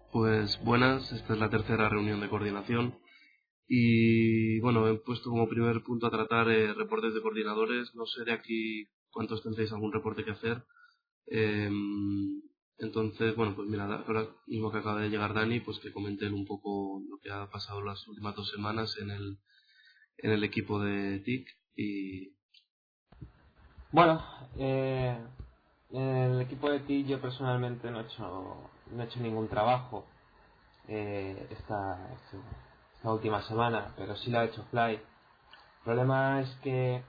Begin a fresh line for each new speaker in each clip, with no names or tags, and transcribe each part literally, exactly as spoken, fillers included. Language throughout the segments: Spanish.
Pues buenas, esta es la tercera reunión de coordinación y bueno, he puesto como primer punto a tratar eh, reportes de coordinadores. No sé de aquí cuántos tendréis algún reporte que hacer. Eh, entonces, bueno, pues mira, ahora mismo que acaba de llegar Dani, pues que comente él un poco lo que ha pasado las últimas dos semanas en el, en el equipo de T I C y...
Bueno, eh, en el equipo de T I C yo personalmente no he hecho, no he hecho ningún trabajo eh, esta, esta última semana, pero sí lo ha hecho Fly. El problema es que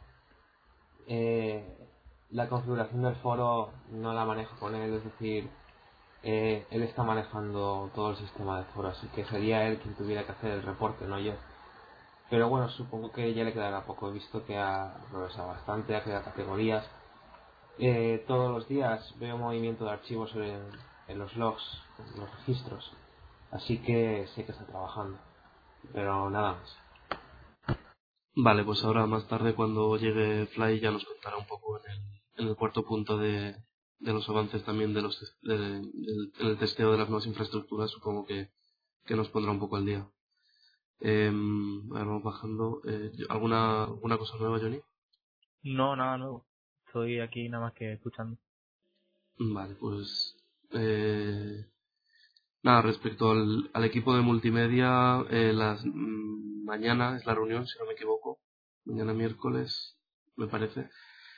eh, la configuración del foro no la manejo con él, es decir, eh, él está manejando todo el sistema del foro, así que sería él quien tuviera que hacer el reporte, no yo. Pero bueno, supongo que ya le quedará poco. He visto que ha progresado bastante, ha creado categorías. Eh, todos los días veo movimiento de archivos en, en los logs, en los registros. Así que sé que está trabajando. Pero nada más.
Vale, pues ahora más tarde cuando llegue Fly ya nos contará un poco en el, en el cuarto punto de, de los avances también de los tes- de- del en el testeo de las nuevas infraestructuras, supongo que, que nos pondrá un poco al día. Eh, a ver, vamos bajando. Eh, ¿alguna, ¿Alguna cosa nueva, Johnny?
No, nada nuevo. Estoy aquí nada más que escuchando.
Vale, pues eh, nada, respecto al, al equipo de multimedia, eh, las, mm, mañana es la reunión, si no me equivoco, mañana miércoles, me parece.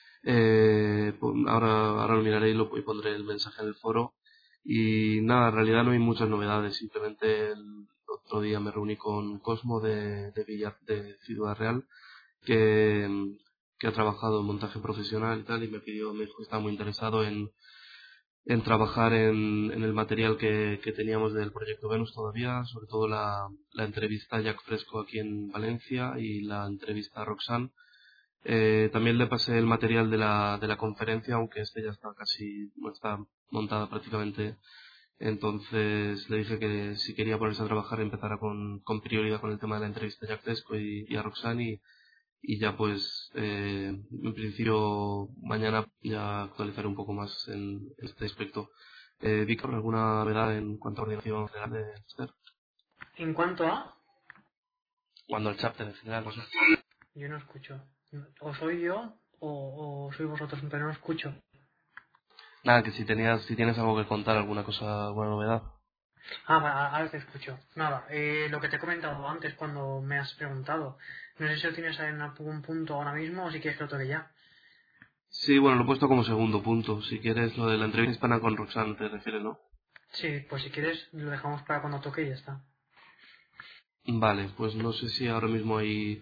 Eh, po- ahora, ahora lo miraré y, lo, y pondré el mensaje en el foro. Y nada, en realidad no hay muchas novedades, simplemente el otro día me reuní con Cosmo de, de, Villar, de Ciudad Real, que, mm, que ha trabajado en montaje profesional y tal, y me pidió, me dijo que estaba muy interesado en en trabajar en, en el material que, que teníamos del proyecto Venus todavía, sobre todo la, la entrevista a Jack Fresco aquí en Valencia y la entrevista a Roxanne. Eh, también le pasé el material de la, de la conferencia, aunque este ya está casi, no está montada prácticamente. Entonces le dije que si quería ponerse a trabajar empezara con, con prioridad con el tema de la entrevista a Jack Fresco y, y a Roxanne y ya pues eh, en principio mañana ya actualizaré un poco más en este aspecto. Eh, Víctor, ¿alguna novedad en cuanto a ordenación general de Esther?
En cuanto a...
Cuando el chapter en general, no sé.
Yo no escucho. O soy yo o, o soy vosotros, pero no escucho.
Nada, que si tenías, si tienes algo que contar, alguna cosa, alguna novedad.
Ah, va, ahora te escucho. Nada, eh, lo que te he comentado antes cuando me has preguntado. No sé si lo tienes en algún punto ahora mismo o si quieres que lo toque ya.
Sí, bueno, lo he puesto como segundo punto. Si quieres, lo de la entrevista hispana con Roxanne te refieres, ¿no?
Sí, pues si quieres lo dejamos para cuando toque y ya está.
Vale, pues no sé si ahora mismo hay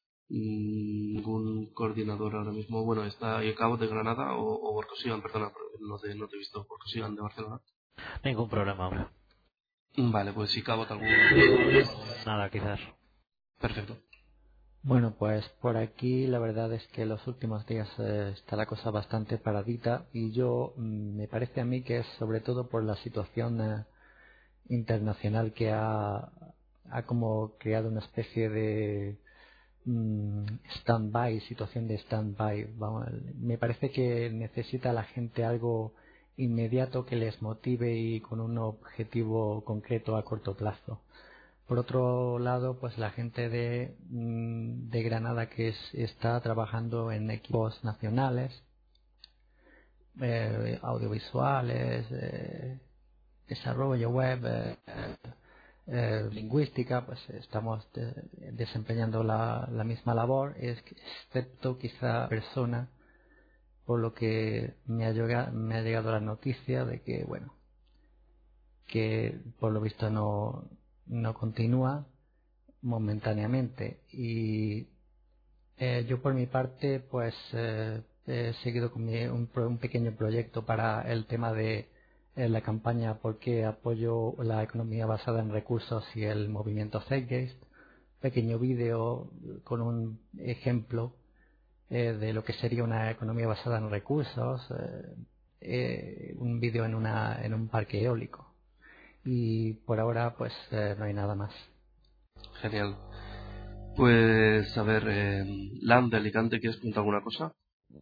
mm, ningún coordinador ahora mismo. Bueno, está ahí Cabo de Granada o, o Borcosigan, perdona, no te, no te he visto. Borcosigan de Barcelona.
Ningún problema, hombre.
Vale, pues si Cabo algún...
Nada, quizás.
Perfecto.
Bueno, pues por aquí la verdad es que los últimos días eh, está la cosa bastante paradita y yo mm, me parece a mí que es sobre todo por la situación eh, internacional que ha, ha como creado una especie de mm, stand-by, situación de stand-by. Vamos, me parece que necesita la gente algo inmediato que les motive y con un objetivo concreto a corto plazo. Por otro lado, pues la gente de, mm, de Granada que es- está trabajando en equipos nacionales, eh, audiovisuales, eh, desarrollo web, eh, eh, lingüística, pues estamos de- desempeñando la, la misma labor, es que- excepto quizá persona, por lo que me ha, llegado, me ha llegado la noticia de que, bueno, que por lo visto no, no continúa momentáneamente y eh, yo por mi parte pues eh, he seguido con mi- un, pro- un pequeño proyecto para el tema de eh, la campaña porque apoyo la economía basada en recursos y el movimiento Zeitgeist, pequeño vídeo con un ejemplo eh, de lo que sería una economía basada en recursos, eh, eh, un vídeo en una en un parque eólico y por ahora pues eh, no hay nada más.
Genial. Pues, a ver, eh, Lam de Alicante, ¿quieres preguntar alguna cosa?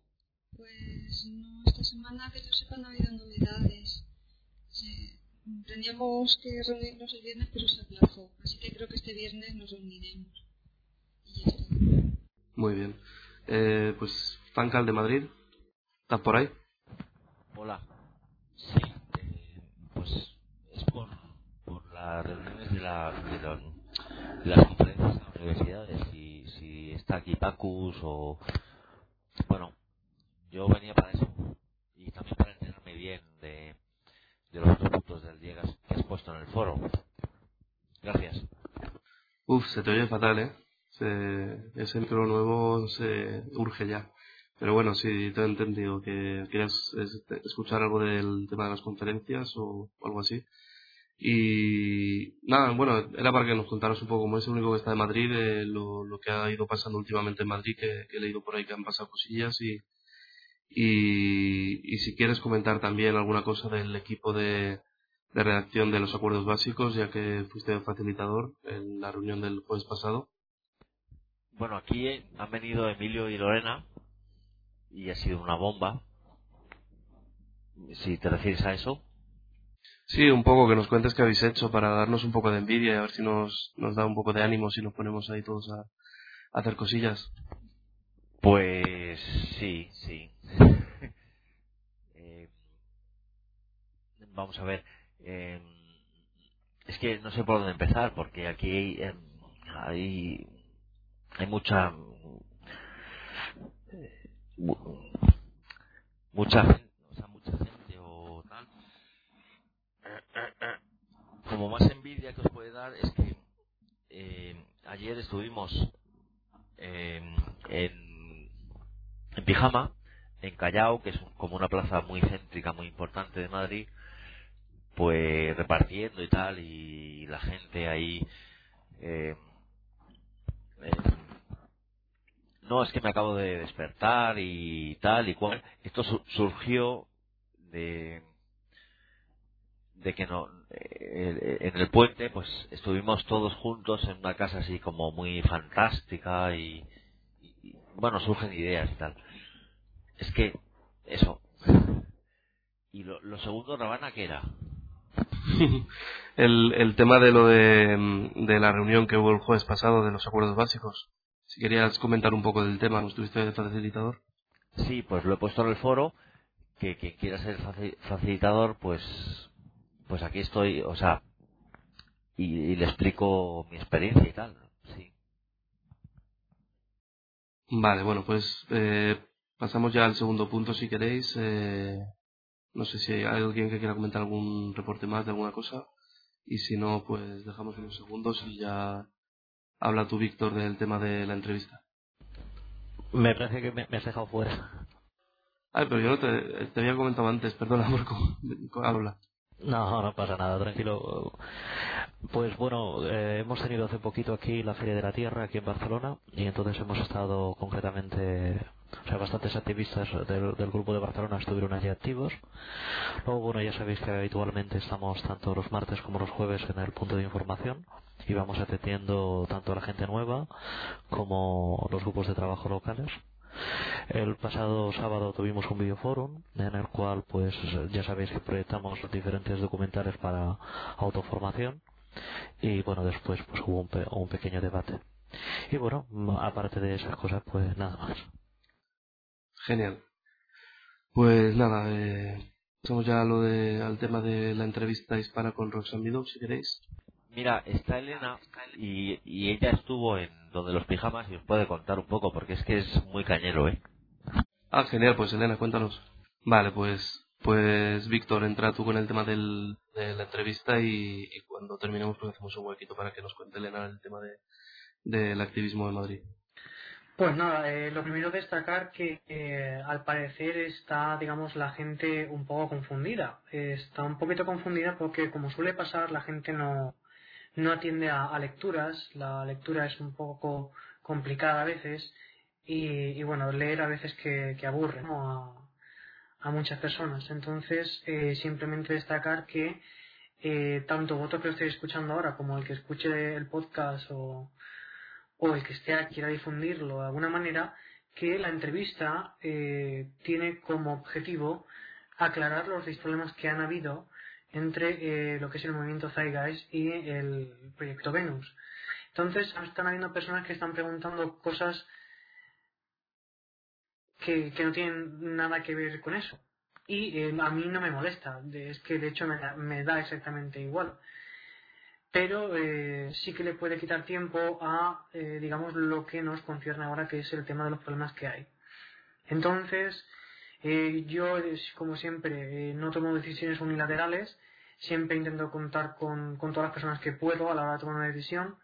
Pues no, esta semana que yo sepa no ha habido novedades. Se teníamos que reunirnos el viernes, pero se aplazó. Así que creo que este viernes nos reuniremos. Y ya está.
Muy bien. Eh, pues, Fancal de Madrid, ¿estás por ahí?
Hola. Sí, eh, pues es por, por las reuniones de, la, de, la, de las conferencias de las universidades. Si, si está aquí Pacus o... Bueno, yo venía para eso. Y también para enterarme bien de, de los otros puntos del día que has, que has puesto en el foro. Gracias.
Uf, se te oye fatal, ¿eh? Se, ese micro nuevo se urge ya. Pero bueno, sí, te he entendido que querías es, escuchar algo del tema de las conferencias o, o algo así. Y nada, bueno, era para que nos contaras un poco, como es el único que está de Madrid, eh, lo, lo que ha ido pasando últimamente en Madrid, que, que he leído por ahí que han pasado cosillas y, y, y si quieres comentar también alguna cosa del equipo de, de redacción de los acuerdos básicos, ya que fuiste facilitador en la reunión del jueves pasado.
Bueno, aquí han venido Emilio y Lorena y ha sido una bomba. Si te refieres a eso.
Sí, un poco que nos cuentes qué habéis hecho para darnos un poco de envidia y a ver si nos, nos da un poco de ánimo si nos ponemos ahí todos a, a hacer cosillas.
Pues sí, sí. eh, vamos a ver. Eh, es que no sé por dónde empezar porque aquí hay, eh, hay, hay mucha mu- mucha gente, o sea, mucha gente o tal. Como más envidia que os puede dar es que eh, ayer estuvimos eh, en, en Pijama, en Callao, que es un- como una plaza muy céntrica, muy importante de Madrid, pues repartiendo y tal, y la gente ahí... Eh, eh, no, es que me acabo de despertar y tal y cual. Esto su- surgió de de que no eh, en el puente pues estuvimos todos juntos en una casa así como muy fantástica y, y- y, bueno, surgen ideas y tal. Es que eso. Y lo, lo segundo, Ravana, ¿qué era?
el, el tema de lo de, de la reunión que hubo el jueves pasado de los acuerdos básicos. Si querías comentar un poco del tema, ¿no estuviste de facilitador?
Sí, pues lo he puesto en el foro, que quien quiera ser faci- facilitador, pues pues aquí estoy, o sea, y, y le explico mi experiencia y tal. Sí.
Vale, bueno, pues eh, pasamos ya al segundo punto si queréis. Eh, no sé si hay alguien que quiera comentar algún reporte más de alguna cosa. Y si no, pues dejamos unos segundos y ya habla tú, Víctor, del tema de la entrevista.
Me parece que me, me has dejado fuera.
Ay, pero yo no te, te había comentado antes, perdona, Marco. Habla.
No, no pasa nada, tranquilo. Pues bueno, eh, hemos tenido hace poquito aquí la Feria de la Tierra, aquí en Barcelona, y entonces hemos estado concretamente, o sea, bastantes activistas del, del grupo de Barcelona estuvieron allí activos. Luego, bueno, ya sabéis que habitualmente estamos tanto los martes como los jueves en el punto de información y vamos atendiendo tanto a la gente nueva como los grupos de trabajo locales. El pasado sábado tuvimos un videoforum en el cual, pues, ya sabéis que proyectamos diferentes documentales para autoformación y, bueno, después pues hubo un, pe- un pequeño debate. Y bueno, aparte de esas cosas, pues nada más.
Genial. Pues nada, eh, pasamos ya a lo de, al tema de la entrevista hispana con Roxanne Meadows, si queréis.
Mira, está Elena y, y ella estuvo en donde los pijamas y os puede contar un poco porque es que es muy cañero, ¿eh?
Ah, genial, pues Elena, cuéntanos. Vale, pues pues Víctor, entra tú con el tema del, de la entrevista y, y cuando terminemos pues hacemos un huequito para que nos cuente Elena el tema de, del activismo de Madrid.
Pues nada, eh, lo primero destacar que eh, al parecer está, digamos, la gente un poco confundida. Eh, está un poquito confundida porque, como suele pasar, la gente no, no atiende a, a lecturas. La lectura es un poco complicada a veces y, y bueno, leer a veces que, que aburre, ¿no? a, a muchas personas. Entonces, eh, simplemente destacar que eh, tanto vosotros que lo estéis escuchando ahora como el que escuche el podcast o o el que esté quiera difundirlo de alguna manera, que la entrevista eh, tiene como objetivo aclarar los problemas que han habido entre eh, lo que es el movimiento Zeitgeist y el proyecto Venus. Entonces están habiendo personas que están preguntando cosas que, que no tienen nada que ver con eso. Y eh, a mí no me molesta, de- es que de hecho me da, me da exactamente igual. Pero eh, sí que le puede quitar tiempo a, eh, digamos, lo que nos concierne ahora, que es el tema de los problemas que hay. Entonces, eh, yo, eh, como siempre, eh, no tomo decisiones unilaterales, siempre intento contar con, con todas las personas que puedo a la hora de tomar una decisión.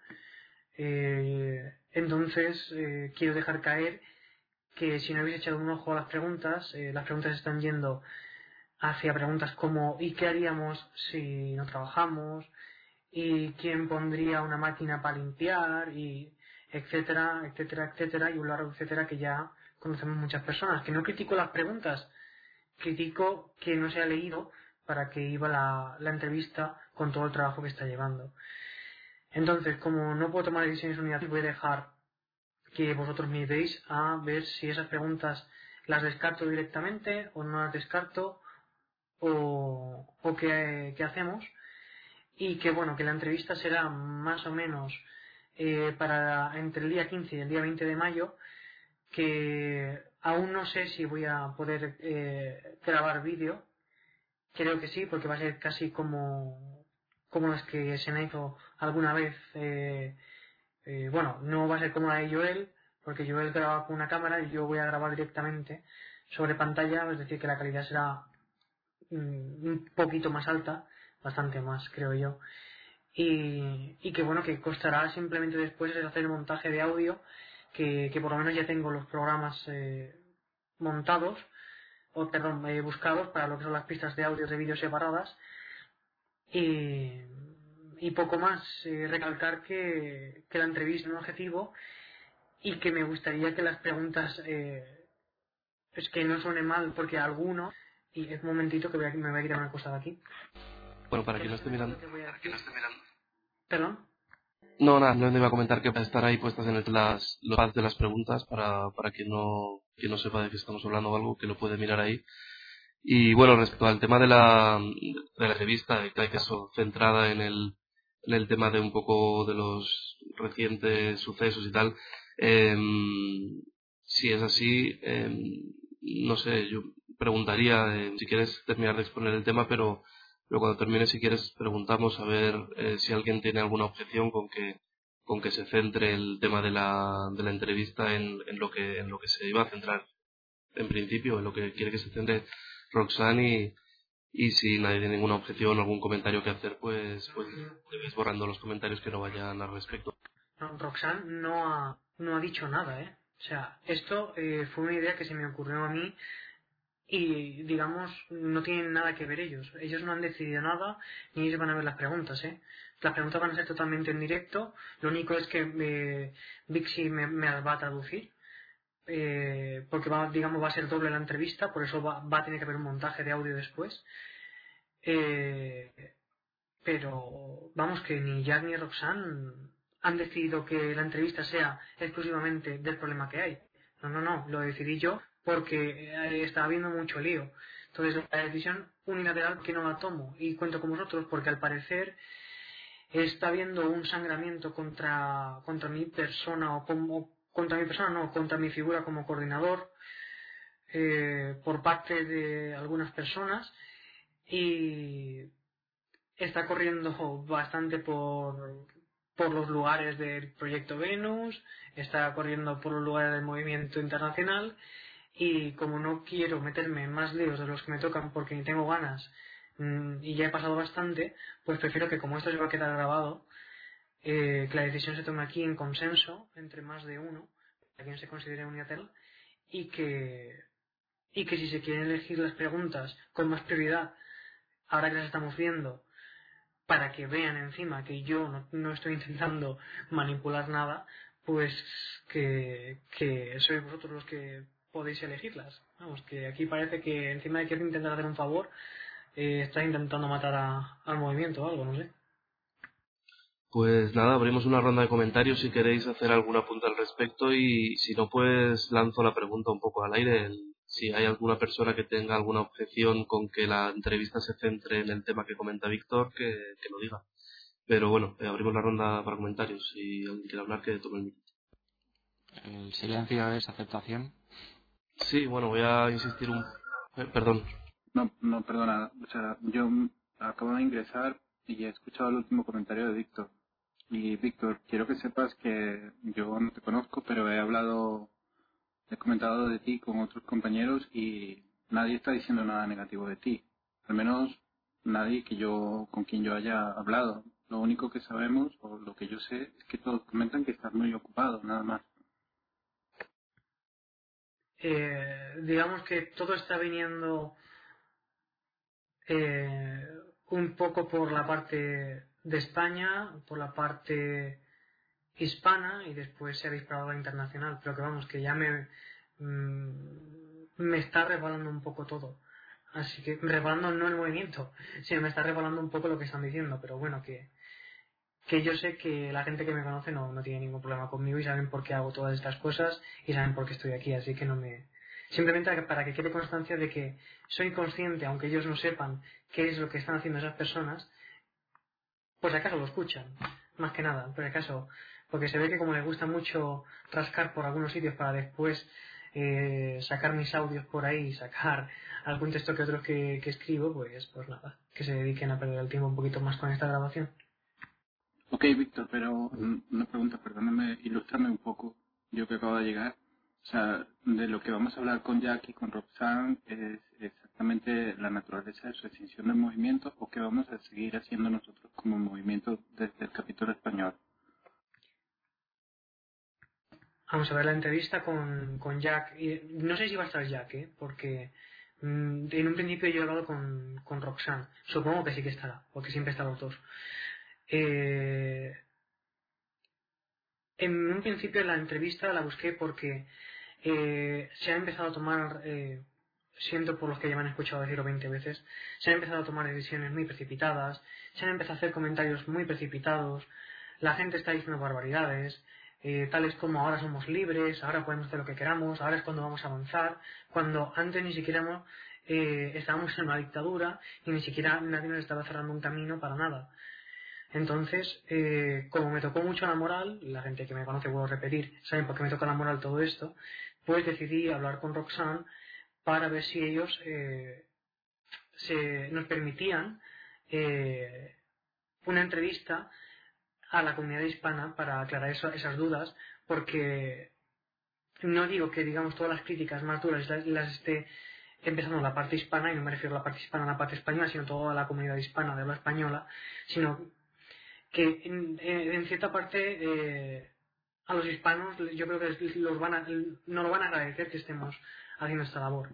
Eh, entonces, eh, quiero dejar caer que si no habéis echado un ojo a las preguntas, eh, las preguntas están yendo hacia preguntas como ¿y qué haríamos si no trabajamos? ¿Y quién pondría una máquina para limpiar? Y etcétera, etcétera, etcétera, y un largo etcétera que ya conocemos muchas personas. Que no critico las preguntas, critico que no se ha leído para que iba la, la entrevista con todo el trabajo que está llevando. Entonces, como no puedo tomar decisiones unilaterales, voy a dejar que vosotros me ayudéis a ver si esas preguntas las descarto directamente o no las descarto o, o qué, qué hacemos. Y que bueno, que la entrevista será más o menos eh, para entre el día quince y el día veinte de mayo, que aún no sé si voy a poder eh, grabar vídeo. Creo que sí, porque va a ser casi como, como las que se han hecho alguna vez. Eh, eh, bueno, no va a ser como la de Joel, porque Joel graba con una cámara y yo voy a grabar directamente sobre pantalla, es decir, que la calidad será mm, un poquito más alta, bastante más, creo yo. Y, y que bueno, que costará simplemente después es hacer el montaje de audio, que, que por lo menos ya tengo los programas eh, montados, o perdón, eh, buscados para lo que son las pistas de audio de vídeo separadas. Y, y poco más, eh, recalcar que, que la entrevista es un objetivo y que me gustaría que las preguntas, eh, es que no suene mal, porque alguno, y es un momentito que voy a- me voy a quitar una cosa de aquí.
Bueno, para quien no esté mirando.
¿Perdón?
No, nada, no iba a comentar que van a estar ahí puestas en el, las, los pads de las preguntas para, para quien no, quien no sepa de qué estamos hablando o algo, que lo puede mirar ahí. Y bueno, respecto al tema de la, de la revista, de que eso, centrada en el, en el tema de un poco de los recientes sucesos y tal, em, si es así, em, no sé, yo preguntaría, eh, si quieres terminar de exponer el tema, pero, pero cuando termine, si quieres, preguntamos a ver eh, si alguien tiene alguna objeción con que con que se centre el tema de la, de la entrevista en, en lo que en lo que se iba a centrar en principio, en lo que quiere que se centre Roxanne, y, y si nadie tiene ninguna objeción o algún comentario que hacer, pues, pues debes borrando los comentarios que no vayan al respecto.
No, Roxanne no ha, no ha dicho nada, ¿eh? O sea, esto eh, fue una idea que se me ocurrió a mí y, digamos, no tienen nada que ver ellos. Ellos no han decidido nada ni ellos van a ver las preguntas, ¿eh? Las preguntas van a ser totalmente en directo. Lo único es que eh, Vixi me, me las va a traducir. Eh, porque va, digamos, va a ser doble la entrevista, por eso va, va a tener que haber un montaje de audio después. Eh, pero vamos, que ni Jack ni Roxanne han decidido que la entrevista sea exclusivamente del problema que hay. No, no, no, lo decidí yo porque eh, está habiendo mucho lío. Entonces la decisión unilateral que no la tomo y cuento con vosotros porque al parecer está habiendo un sangramiento contra, contra mi persona o como contra mi persona no, contra mi figura como coordinador eh, por parte de algunas personas y está corriendo bastante por, por los lugares del proyecto Venus, está corriendo por los lugares del movimiento internacional y como no quiero meterme en más líos de los que me tocan porque ni tengo ganas mmm, y ya he pasado bastante, pues prefiero que como esto se va a quedar grabado, eh, que la decisión se tome aquí en consenso entre más de uno, a quien se considere unilateral, y que, y que si se quieren elegir las preguntas con más prioridad, ahora que las estamos viendo, para que vean encima que yo no, no estoy intentando manipular nada, pues que, que sois vosotros los que podéis elegirlas. Vamos, que aquí parece que encima de que intentar hacer un favor, eh, está intentando matar a, al movimiento o algo, no sé.
Pues nada, abrimos una ronda de comentarios si queréis hacer alguna punta al respecto, y si no, pues lanzo la pregunta un poco al aire. El, si hay alguna persona que tenga alguna objeción con que la entrevista se centre en el tema que comenta Víctor, que, que lo diga. Pero bueno, eh, abrimos la ronda para comentarios. Si alguien quiere hablar, que tome el micro.
El silencio es aceptación.
Sí, bueno, voy a insistir un... Eh, perdón.
No, no, perdona. O sea, yo acabo de ingresar y he escuchado el último comentario de Víctor. Y Víctor, quiero que sepas que yo no te conozco, pero he hablado, he comentado de ti con otros compañeros y nadie está diciendo nada negativo de ti. Al menos nadie que yo, con quien yo haya hablado. Lo único que sabemos, o lo que yo sé, es que todos comentan que estás muy ocupado, nada más.
Eh, digamos que todo está viniendo eh, un poco por la parte de España, por la parte hispana, y después se ha disparado a la internacional, pero que vamos, que ya me mmm, me está rebalando un poco todo. Así que, rebalando no el movimiento, sino me está rebalando un poco lo que están diciendo, pero bueno, que que yo sé que la gente que me conoce no, no tiene ningún problema conmigo y saben por qué hago todas estas cosas y saben por qué estoy aquí, así que no me... Simplemente para que quede constancia de que soy consciente, aunque ellos no sepan qué es lo que están haciendo esas personas, pues acaso lo escuchan, más que nada, por acaso, porque se ve que como les gusta mucho rascar por algunos sitios para después eh, sacar mis audios por ahí y sacar algún texto que otros que, que escribo, pues, pues nada, que se dediquen a perder el tiempo un poquito más con esta grabación.
Ok, Víctor, pero una pregunta, perdóname, ilústrame un poco, yo que acabo de llegar. O sea, de lo que vamos a hablar con Jack y con Roxanne es exactamente la naturaleza de su extinción del movimiento, o qué vamos a seguir haciendo nosotros como movimiento desde el capítulo español.
Vamos a ver la entrevista con, con Jack. Y no sé si va a estar Jack, ¿eh? Porque mmm, en un principio yo he hablado con, con Roxanne. Supongo que sí que estará, porque siempre están los dos. Eh, en un principio la entrevista la busqué porque eh, se ha empezado a tomar, eh, siento por los que ya me han escuchado decirlo veinte veces, se han empezado a tomar decisiones muy precipitadas, se han empezado a hacer comentarios muy precipitados, la gente está diciendo barbaridades, eh, tales como ahora somos libres, ahora podemos hacer lo que queramos, ahora es cuando vamos a avanzar, cuando antes ni siquiera eh, estábamos en una dictadura y ni siquiera nadie nos estaba cerrando un camino para nada. Entonces, eh, como me tocó mucho la moral, la gente que me conoce, vuelvo a repetir, saben por qué me toca la moral todo esto, pues decidí hablar con Roxanne para ver si ellos eh, se, nos permitían eh, una entrevista a la comunidad hispana para aclarar eso, esas dudas, porque no digo que digamos todas las críticas más duras las, las esté empezando la parte hispana, y no me refiero a la parte hispana a la parte española, sino toda la comunidad hispana de habla española, sino que en, en cierta parte eh, a los hispanos yo creo que los van a, no lo van a agradecer que estemos haciendo esta labor.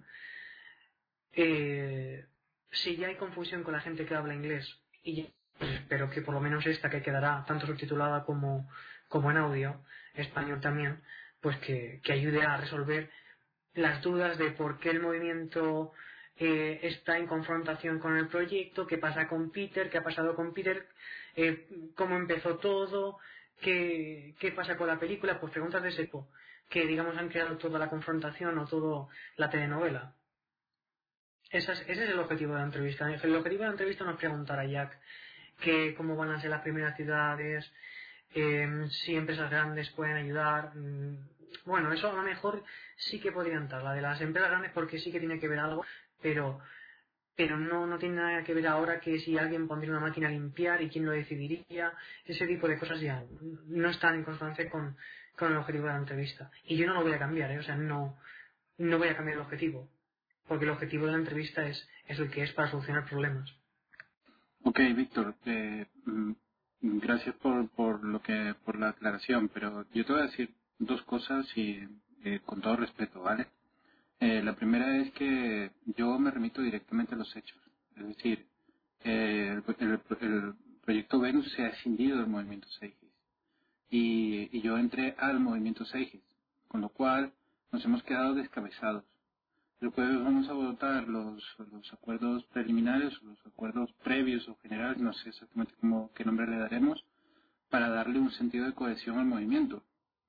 Eh, si ya hay confusión con la gente que habla inglés, y pues espero que por lo menos esta que quedará tanto subtitulada como, como en audio, español también, pues que, que ayude a resolver las dudas de por qué el movimiento eh, está en confrontación con el proyecto, qué pasa con Peter, qué ha pasado con Peter, eh, cómo empezó todo, qué, qué pasa con la película, pues preguntas de ese tipo, que digamos han creado toda la confrontación o toda la telenovela. Ese es, ese es el objetivo de la entrevista. El objetivo de la entrevista no es preguntar a Jack que cómo van a ser las primeras ciudades, eh, si empresas grandes pueden ayudar. Bueno, eso a lo mejor sí que podría entrar, la de las empresas grandes, porque sí que tiene que ver algo, pero pero no, no tiene nada que ver ahora que si alguien pondría una máquina a limpiar y quién lo decidiría. Ese tipo de cosas ya no están en consonancia con, con el objetivo de la entrevista. Y yo no lo voy a cambiar, ¿eh? O sea, no, no voy a cambiar el objetivo, porque el objetivo de la entrevista es, es el que es para solucionar problemas.
Ok, Víctor, eh, gracias por, por lo que por la aclaración, pero yo te voy a decir dos cosas y eh, con todo respeto, ¿vale? Eh, la primera es que yo me remito directamente a los hechos, es decir, eh, el, el, el proyecto Venus se ha escindido del movimiento Seigis y, y yo entré al movimiento Seigis, con lo cual nos hemos quedado descabezados. El jueves vamos a votar los, los acuerdos preliminares, o los acuerdos previos o generales, no sé exactamente cómo, qué nombre le daremos, para darle un sentido de cohesión al movimiento.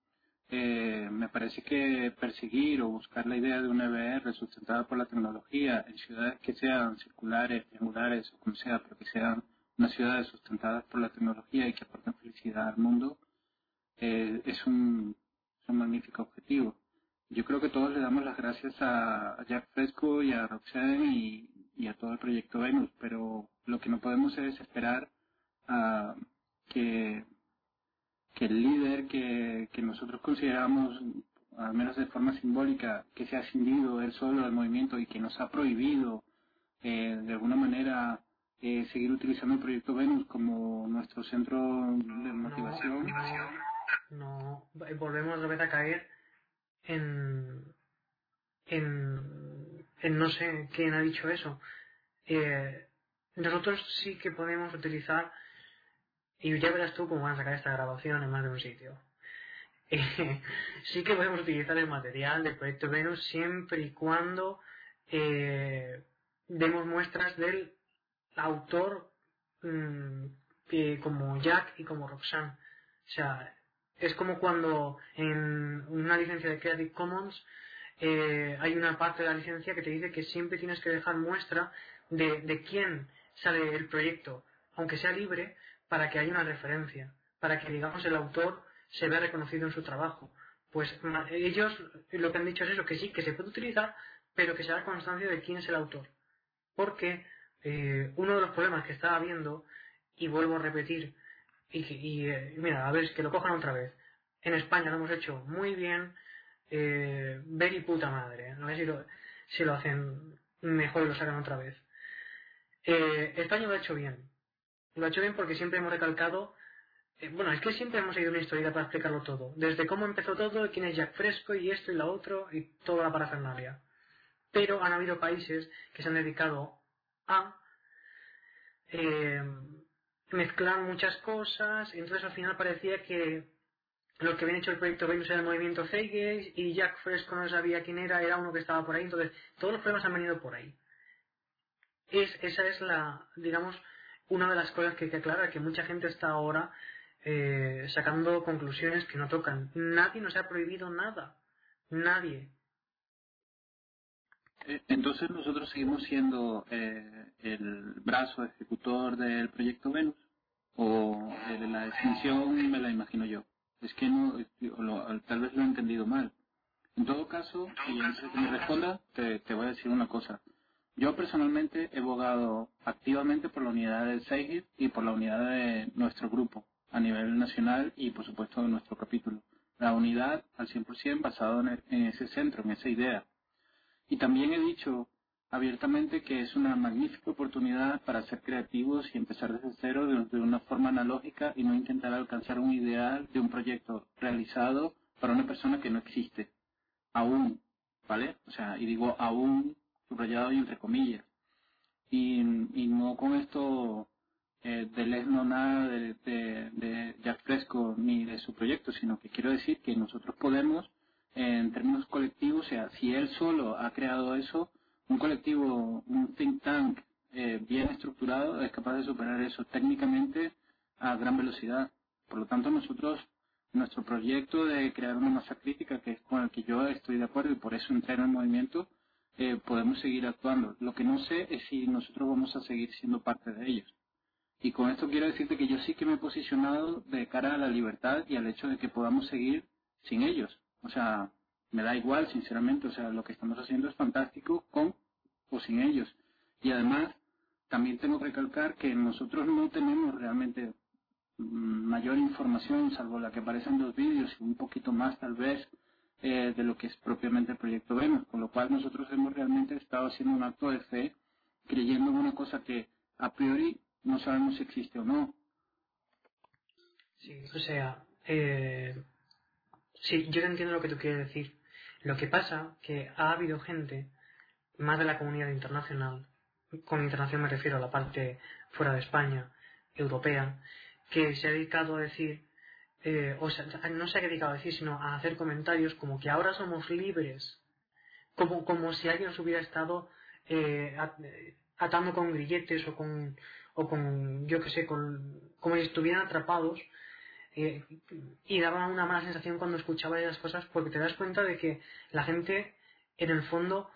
Eh, me parece que perseguir o buscar la idea de una E B R sustentada por la tecnología en ciudades que sean circulares, triangulares o como sea, pero que sean unas ciudades sustentadas por la tecnología y que aporten felicidad al mundo, eh, es, un, es un magnífico objetivo. Yo creo que todos le damos las gracias a Jack Fresco y a Roxanne y, y a todo el proyecto Venus, pero lo que no podemos es esperar a que que el líder que, que nosotros consideramos, al menos de forma simbólica, que se ha escindido él solo del movimiento y que nos ha prohibido eh, de alguna manera eh, seguir utilizando el proyecto Venus como nuestro centro de motivación.
No, no, volvemos otra vez a caer en, en, en no sé quién ha dicho eso. Eh, nosotros sí que podemos utilizar, y ya verás tú cómo van a sacar esta grabación en más de un sitio. Eh, sí que podemos utilizar el material del proyecto Venus siempre y cuando eh, demos muestras del autor mmm, que, como Jack y como Roxanne. O sea, es como cuando en una licencia de Creative Commons eh, hay una parte de la licencia que te dice que siempre tienes que dejar muestra de, de quién sale el proyecto, aunque sea libre, para que haya una referencia, para que, digamos, el autor se vea reconocido en su trabajo. Pues ellos lo que han dicho es eso, que sí, que se puede utilizar, pero que se haga constancia de quién es el autor. Porque eh, uno de los problemas que estaba viendo, y vuelvo a repetir, y, y eh, mira, a ver, que lo cojan otra vez. En España lo hemos hecho muy bien, eh, ver y puta madre. A ver si lo, si lo hacen mejor y lo sacan otra vez. Eh, España lo ha hecho bien. Lo ha hecho bien porque siempre hemos recalcado, eh, bueno, es que siempre hemos seguido una historia para explicarlo todo. Desde cómo empezó todo, quién es Jack Fresco y esto y lo otro y toda la parafernalia. Pero han habido países que se han dedicado a eh, mezclar muchas cosas, entonces al final parecía que lo que habían hecho el proyecto Venus era el movimiento Zeitgeist y Jack Fresco no sabía quién era, era uno que estaba por ahí, entonces todos los problemas han venido por ahí. Es, esa es la, digamos, una de las cosas que hay que aclarar, que mucha gente está ahora eh, sacando conclusiones que no tocan. Nadie nos ha prohibido nada. Nadie.
Entonces nosotros seguimos siendo eh, el brazo ejecutor del proyecto Venus, o eh, la definición me la imagino yo. Es que no, lo, tal vez lo he entendido mal. En todo caso, y antes de que me responda, te, te voy a decir una cosa. Yo personalmente he abogado activamente por la unidad del SEIGIT y por la unidad de nuestro grupo a nivel nacional y por supuesto de nuestro capítulo. La unidad al cien por ciento basado en, en ese centro, en esa idea. Y también he dicho abiertamente que es una magnífica oportunidad para ser creativos y empezar desde cero de, de una forma analógica y no intentar alcanzar un ideal de un proyecto realizado para una persona que no existe. Aún, ¿vale? O sea, y digo aún subrayado y entre comillas. Y, y no con esto eh, de lesno nada de, de, de Jack Fresco ni de su proyecto, sino que quiero decir que nosotros podemos, en términos colectivos, o sea, si él solo ha creado eso, un colectivo, un think tank eh, bien estructurado es capaz de superar eso técnicamente a gran velocidad. Por lo tanto, nosotros, nuestro proyecto de crear una masa crítica, que es con el que yo estoy de acuerdo y por eso entré en el movimiento, eh, podemos seguir actuando. Lo que no sé es si nosotros vamos a seguir siendo parte de ellos. Y con esto quiero decirte que yo sí que me he posicionado de cara a la libertad y al hecho de que podamos seguir sin ellos. O sea, me da igual, sinceramente. O sea, lo que estamos haciendo es fantástico con o sin ellos. Y además, también tengo que recalcar que nosotros no tenemos realmente mayor información, salvo la que aparece en los vídeos y un poquito más tal vez eh, de lo que es propiamente el proyecto Venus, con lo cual nosotros hemos realmente estado haciendo un acto de fe, creyendo en una cosa que a priori no sabemos si existe o no.
Sí, o sea, eh, sí, yo entiendo lo que tú quieres decir. Lo que pasa que ha habido gente, más de la comunidad internacional, con internacional me refiero a la parte fuera de España, europea, que se ha dedicado a decir, eh, o sea, no se ha dedicado a decir, sino a hacer comentarios como que ahora somos libres, como, como si alguien nos hubiera estado eh, atando con grilletes o con, o con yo que sé, con, como si estuvieran atrapados y, y daba una mala sensación cuando escuchaba esas cosas, porque te das cuenta de que la gente en el fondo,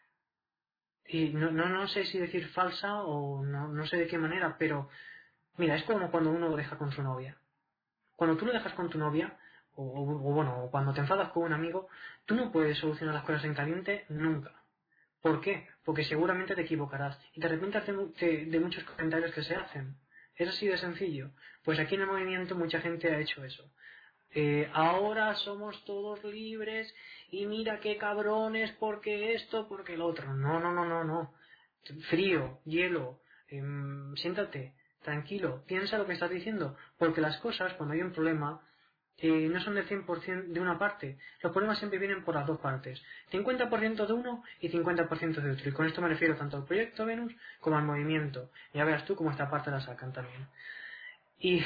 y no, no, no sé si decir falsa o no, no sé de qué manera, pero mira, es como cuando uno lo deja con su novia. Cuando tú lo dejas con tu novia, o, o, o bueno, o cuando te enfadas con un amigo, tú no puedes solucionar las cosas en caliente nunca. ¿Por qué? Porque seguramente te equivocarás y te arrepientas de, de, de muchos comentarios que se hacen. Es así de sencillo. Pues aquí en el movimiento mucha gente ha hecho eso. Eh, ahora somos todos libres y mira qué cabrones, porque esto, porque lo otro. No, no, no, no, no. Frío, hielo, eh, siéntate, tranquilo, piensa lo que estás diciendo, porque las cosas, cuando hay un problema, eh, no son del cien por ciento de una parte. Los problemas siempre vienen por las dos partes. cincuenta por ciento de uno y cincuenta por ciento de otro. Y con esto me refiero tanto al proyecto Venus como al movimiento. Ya verás tú cómo esta parte la sacan también. Y,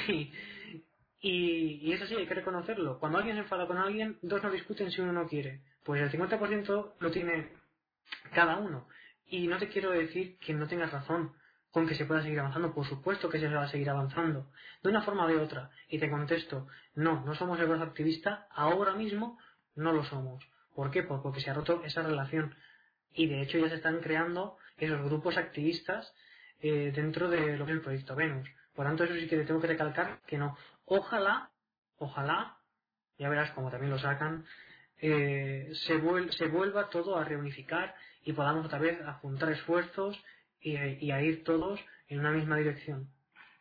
y, y es así, hay que reconocerlo. Cuando alguien se enfada con alguien, dos no discuten si uno no quiere. Pues el cincuenta por ciento lo tiene cada uno. Y no te quiero decir que no tengas razón con que se pueda seguir avanzando. Por supuesto que se va a seguir avanzando, de una forma o de otra. Y te contesto, no, no somos el brazo activista, ahora mismo no lo somos. ¿Por qué? Pues porque se ha roto esa relación. Y de hecho ya se están creando esos grupos activistas eh, dentro de lo que es el proyecto Venus. Por tanto, eso sí que te tengo que recalcar que no. Ojalá, ojalá, ya verás como también lo sacan, eh, se, vuel se vuelva todo a reunificar y podamos otra vez a juntar esfuerzos y, y a ir todos en una misma dirección.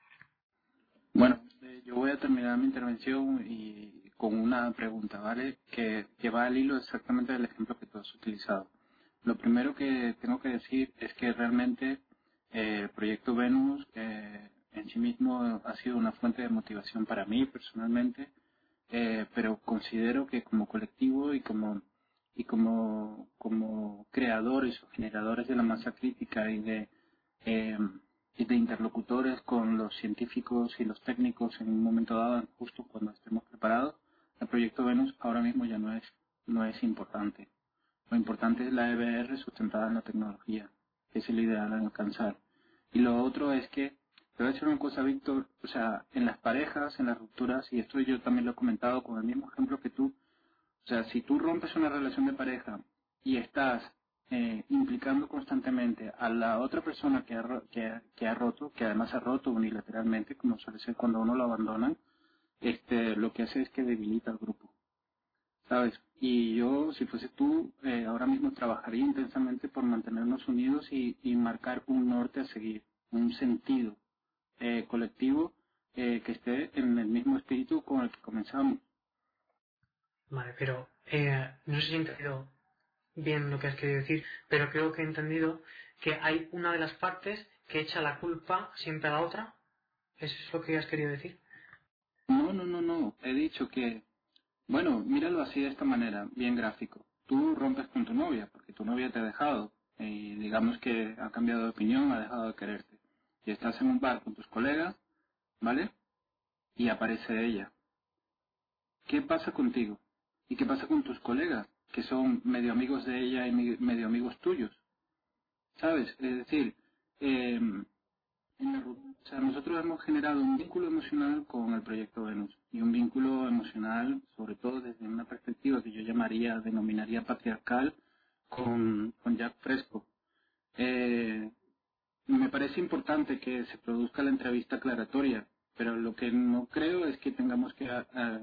Bueno, eh, yo voy a terminar mi intervención y con una pregunta, ¿vale? Que, que va al hilo exactamente del ejemplo que tú has utilizado. Lo primero que tengo que decir es que realmente eh, el proyecto Venus eh, en sí mismo ha sido una fuente de motivación para mí personalmente, eh, pero considero que como colectivo y como y como como creadores o generadores de la masa crítica y de eh, y de interlocutores con los científicos y los técnicos en un momento dado, justo cuando estemos preparados, el proyecto Venus ahora mismo ya no es no es importante. Lo importante es la E B R sustentada en la tecnología, que es el ideal a alcanzar. Y lo otro es que, te voy a decir una cosa, Víctor, o sea, en las parejas, en las rupturas, y esto yo también lo he comentado con el mismo ejemplo que tú, o sea, si tú rompes una relación de pareja y estás eh, implicando constantemente a la otra persona que ha, ro- que, ha- que ha roto, que además ha roto unilateralmente, como suele ser cuando uno lo abandona, este, lo que hace es que debilita al grupo. ¿Sabes? Y yo, si fuese tú, eh, ahora mismo trabajaría intensamente por mantenernos unidos y, y marcar un norte a seguir, un sentido eh, colectivo eh, que esté en el mismo espíritu con el que comenzamos.
Vale, pero eh, no sé si he entendido bien lo que has querido decir, pero creo que he entendido que hay una de las partes que echa la culpa siempre a la otra. ¿Eso es lo que has querido decir?
No, no, no, no. He dicho que, bueno, míralo así de esta manera, bien gráfico. Tú rompes con tu novia porque tu novia te ha dejado y digamos que ha cambiado de opinión, ha dejado de quererte. Y estás en un bar con tus colegas, ¿vale? Y aparece ella. ¿Qué pasa contigo? ¿Y qué pasa con tus colegas, que son medio amigos de ella y mi- medio amigos tuyos? ¿Sabes? Es decir, eh, en la ru- o sea, nosotros hemos generado un vínculo emocional con el proyecto Venus y un vínculo emocional, sobre todo desde una perspectiva que yo llamaría, denominaría patriarcal, con, con Jack Fresco. Eh, me parece importante que se produzca la entrevista aclaratoria, pero lo que no creo es que tengamos que a- a-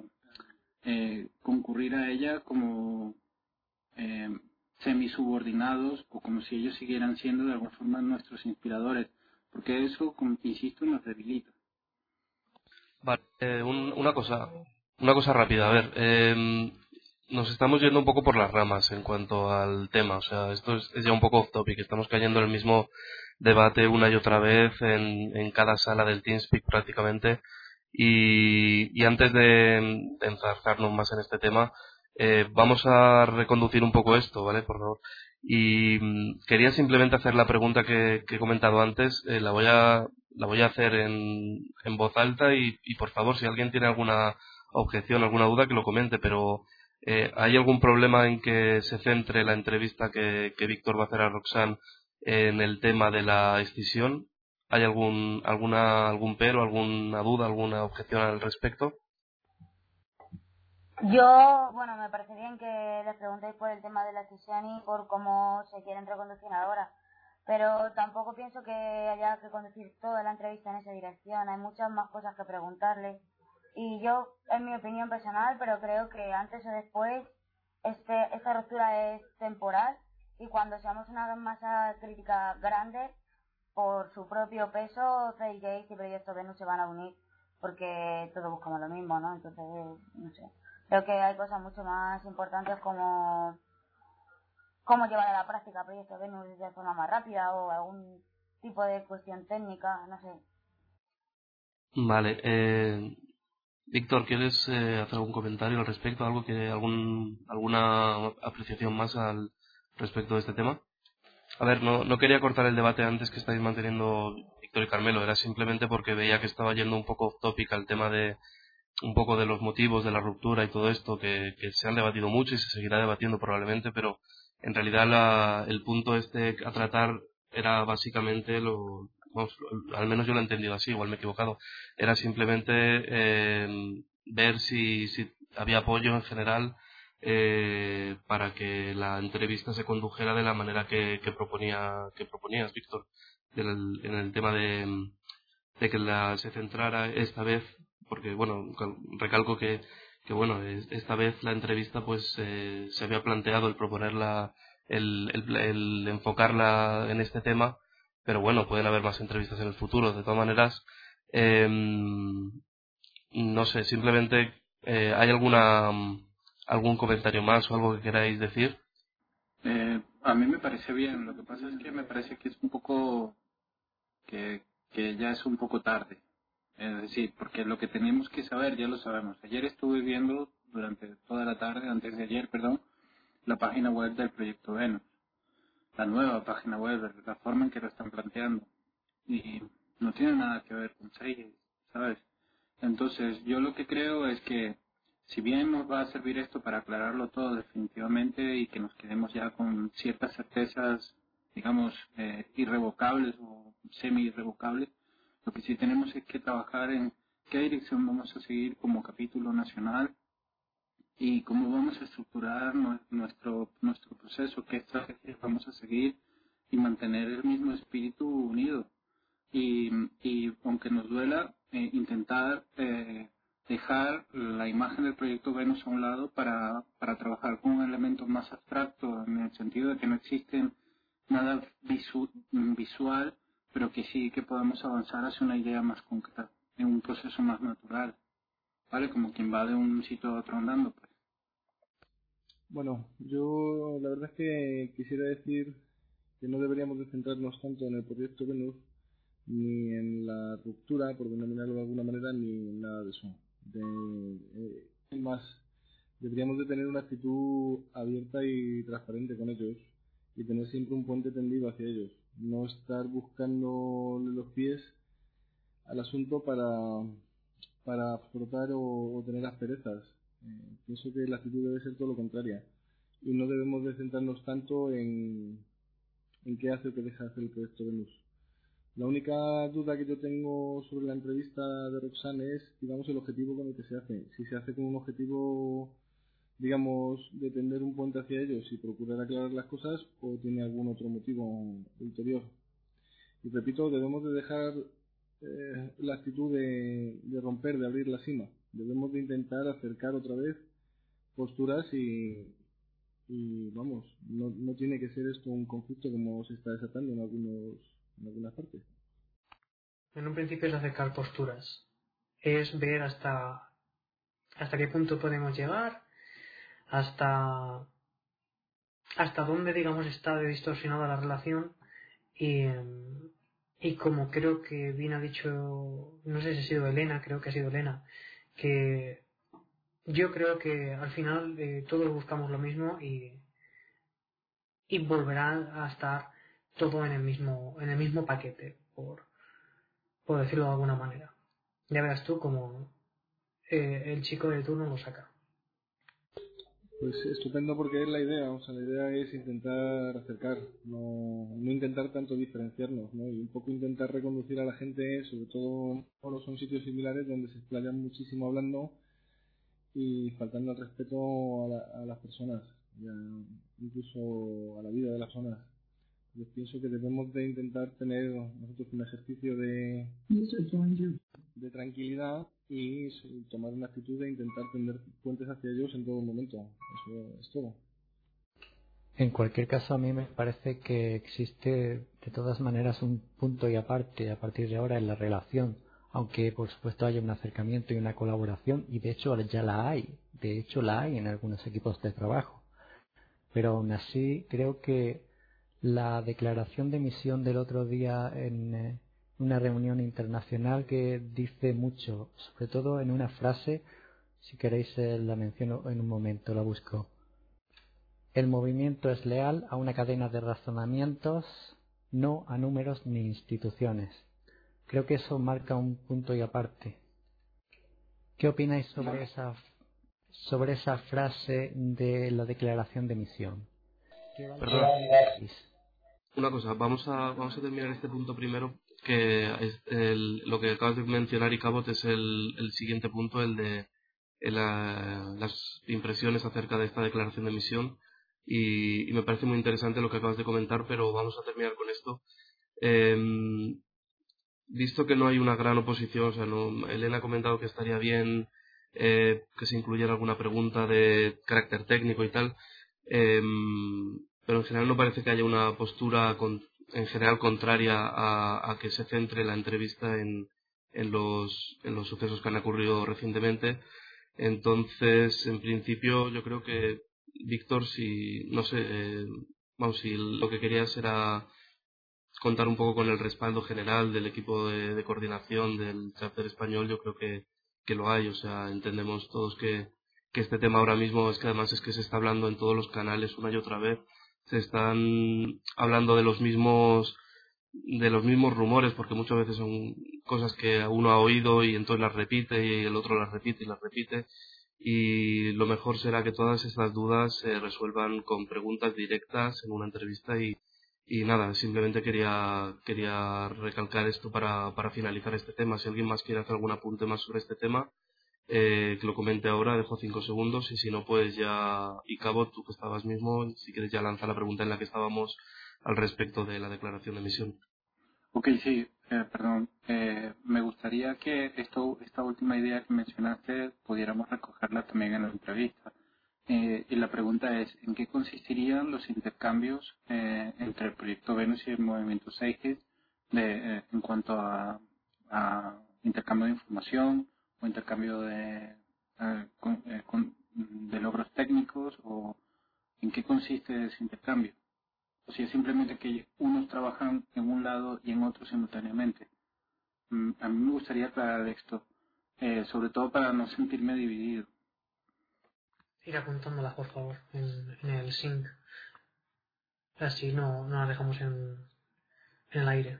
eh, concurrir a ella como eh, semisubordinados o como si ellos siguieran siendo de alguna forma nuestros inspiradores, porque eso, como insisto, nos debilita.
Vale, eh, un- una cosa, una cosa rápida. A ver, eh, nos estamos yendo un poco por las ramas en cuanto al tema. O sea, esto es, es ya un poco off topic. Estamos cayendo en el mismo debate una y otra vez en, en cada sala del TeamSpeak prácticamente. Y, y antes de, de enzarzarnos más en este tema, eh, vamos a reconducir un poco esto, ¿vale? Por favor. Y mm, quería simplemente hacer la pregunta que, que he comentado antes. Eh, la voy a la voy a hacer en, en voz alta y, y por favor, si alguien tiene alguna objeción, alguna duda, que lo comente, pero eh, ¿hay algún problema en que se centre la entrevista que, que Víctor va a hacer a Roxanne en el tema de la escisión? ¿Hay algún alguna algún pero, alguna duda, alguna objeción al respecto?
Yo, bueno, me parece bien que les preguntéis por el tema de la sesión y por cómo se quieren reconducir ahora, pero tampoco pienso que haya que conducir toda la entrevista en esa dirección. Hay muchas más cosas que preguntarle y yo, en mi opinión personal, pero creo que antes o después este, esta ruptura es temporal y cuando seamos una masa crítica grande, por su propio peso, Gates y Proyecto Venus se van a unir porque todos buscamos lo mismo, ¿no? Entonces, no sé. Creo que hay cosas mucho más importantes como cómo llevar a la práctica Proyecto Venus de forma más rápida o algún tipo de cuestión técnica, no sé.
Vale, eh, Víctor, ¿quieres eh, hacer algún comentario al respecto? ¿Algo que algún alguna apreciación más al respecto de este tema? A ver, no, no quería cortar el debate antes que estáis manteniendo Víctor y Carmelo, era simplemente porque veía que estaba yendo un poco off topic al tema de un poco de los motivos de la ruptura y todo esto, que, que se han debatido mucho y se seguirá debatiendo probablemente, pero en realidad la, el punto este a tratar era básicamente lo, vamos, al menos yo lo he entendido así, igual me he equivocado, era simplemente eh, ver si, si había apoyo en general eh, para que la entrevista se condujera de la manera que, que proponía que proponías, Víctor, del- en el tema de, de que la, se centrara esta vez, porque bueno, cal- recalco que, que bueno, es- esta vez la entrevista pues eh, se había planteado el proponerla, el, el, el enfocarla en este tema, pero bueno, pueden haber más entrevistas en el futuro. De todas maneras, em, no sé, simplemente eh, ¿hay alguna algún comentario más o algo que queráis decir?
Eh, a mí me parece bien, lo que pasa es que me parece que es un poco, que, que ya es un poco tarde. Es decir, porque lo que tenemos que saber ya lo sabemos. Ayer estuve viendo durante toda la tarde, antes de ayer, perdón, la página web del proyecto Venus, la nueva página web, la forma en que lo están planteando. Y no tiene nada que ver con Sage, ¿sabes? Entonces, yo lo que creo es que si bien nos va a servir esto para aclararlo todo definitivamente y que nos quedemos ya con ciertas certezas, digamos, eh, irrevocables o semi-irrevocables, lo que sí tenemos es que trabajar en qué dirección vamos a seguir como capítulo nacional y cómo vamos a estructurar nue- nuestro, nuestro proceso, qué estrategias vamos a seguir y mantener el mismo espíritu unido y, y aunque nos duela, eh, intentar eh, dejar la imagen del proyecto Venus a un lado para, para trabajar con un elemento más abstracto, en el sentido de que no existe nada visu- visual, pero que sí que podemos avanzar hacia una idea más concreta, en un proceso más natural, ¿vale? Como quien va de un sitio a otro andando, pues.
Bueno, yo la verdad es que quisiera decir que no deberíamos de centrarnos tanto en el proyecto Venus ni en la ruptura, por denominarlo de alguna manera, ni en nada de eso. De, eh, es más, deberíamos de tener una actitud abierta y transparente con ellos y tener siempre un puente tendido hacia ellos. No estar buscando los pies al asunto para, para frotar o, o tener asperezas. Eh, pienso que la actitud debe ser todo lo contrario. Y no debemos de centrarnos tanto en, en qué hace o qué deja hacer el proyecto Venus. La única duda que yo tengo sobre la entrevista de Roxane es, digamos, el objetivo con el que se hace. Si se hace con un objetivo, digamos, de tender un puente hacia ellos y procurar aclarar las cosas, o tiene algún otro motivo ulterior. Y repito, debemos de dejar eh, la actitud de, de romper, de abrir la cima. Debemos de intentar acercar otra vez posturas y, y vamos, no, no tiene que ser esto un conflicto como se está desatando en algunos en algunas partes.
En un principio es acercar posturas. Es ver hasta, hasta qué punto podemos llegar, hasta, hasta dónde, digamos, está de distorsionada la relación y, em, y como creo que bien ha dicho, no sé si ha sido Elena, creo que ha sido Elena, que yo creo que al final eh, todos buscamos lo mismo y, y volverá a estar todo en el mismo, en el mismo paquete, por, por decirlo de alguna manera. Ya verás tú como eh, el chico de turno lo saca.
Pues estupendo, porque es la idea, o sea, la idea es intentar acercar, no, no intentar tanto diferenciarnos, ¿no? Y un poco intentar reconducir a la gente, sobre todo cuando son sitios similares donde se explayan muchísimo hablando y faltando al respeto a, la, a las personas, y a, incluso a la vida de las personas. Yo pienso que debemos de intentar tener nosotros un ejercicio de, de tranquilidad y tomar una actitud de intentar tender puentes hacia ellos en todo momento. Eso es todo.
En cualquier caso, a mí me parece que existe de todas maneras un punto y aparte a partir de ahora en la relación, aunque por supuesto haya un acercamiento y una colaboración, y de hecho ya la hay, de hecho la hay en algunos equipos de trabajo. Pero aún así creo que la declaración de misión del otro día en eh, una reunión internacional que dice mucho, sobre todo en una frase, si queréis eh, la menciono en un momento, la busco. El movimiento es leal a una cadena de razonamientos, no a números ni instituciones. Creo que eso marca un punto y aparte. ¿Qué opináis sobre esa, sobre esa frase de la declaración de misión?
Perdón. Una cosa, vamos a, vamos a terminar este punto primero, que es el, lo que acabas de mencionar, y Cabot, es el, el siguiente punto, el de el, uh, las impresiones acerca de esta declaración de misión. Y, y me parece muy interesante lo que acabas de comentar, pero vamos a terminar con esto. Eh, visto que no hay una gran oposición, o sea, no, Elena ha comentado que estaría bien eh, que se incluyera alguna pregunta de carácter técnico y tal, eh, pero en general no parece que haya una postura con, en general contraria a, a que se centre la entrevista en, en, los, en los sucesos que han ocurrido recientemente. Entonces, en principio, yo creo que Víctor, si, no sé, eh, vamos, si lo que querías era contar un poco con el respaldo general del equipo de, de coordinación del chapter español, yo creo que, que lo hay. O sea, entendemos todos que, que este tema ahora mismo es que además es que se está hablando en todos los canales una y otra vez. Se están hablando de los mismos de los mismos rumores, porque muchas veces son cosas que uno ha oído y entonces las repite y el otro las repite y las repite. Y lo mejor será que todas estas dudas se resuelvan con preguntas directas en una entrevista y, y nada, simplemente quería quería recalcar esto para, para finalizar este tema. Si alguien más quiere hacer algún apunte más sobre este tema, eh, que lo comente ahora, dejo cinco segundos, y si no, pues ya, y Cabo, tú que estabas mismo, si quieres ya lanzar la pregunta en la que estábamos al respecto de la declaración de misión.
Ok, sí, eh, perdón. Eh, me gustaría que esto, esta última idea que mencionaste pudiéramos recogerla también en la entrevista. Eh, y la pregunta es, ¿en qué consistirían los intercambios eh, entre el proyecto Venus y el movimiento Seikis de, eh, en cuanto a, a intercambio de información o intercambio de, eh, con, eh, con, de logros técnicos, o en qué consiste ese intercambio? O si es simplemente que unos trabajan en un lado y en otro simultáneamente. Mm, A mí me gustaría aclarar esto, eh, sobre todo para no sentirme dividido.
Ir apuntándolas, por favor, en, en el sync. Así no, no las dejamos en, en el aire.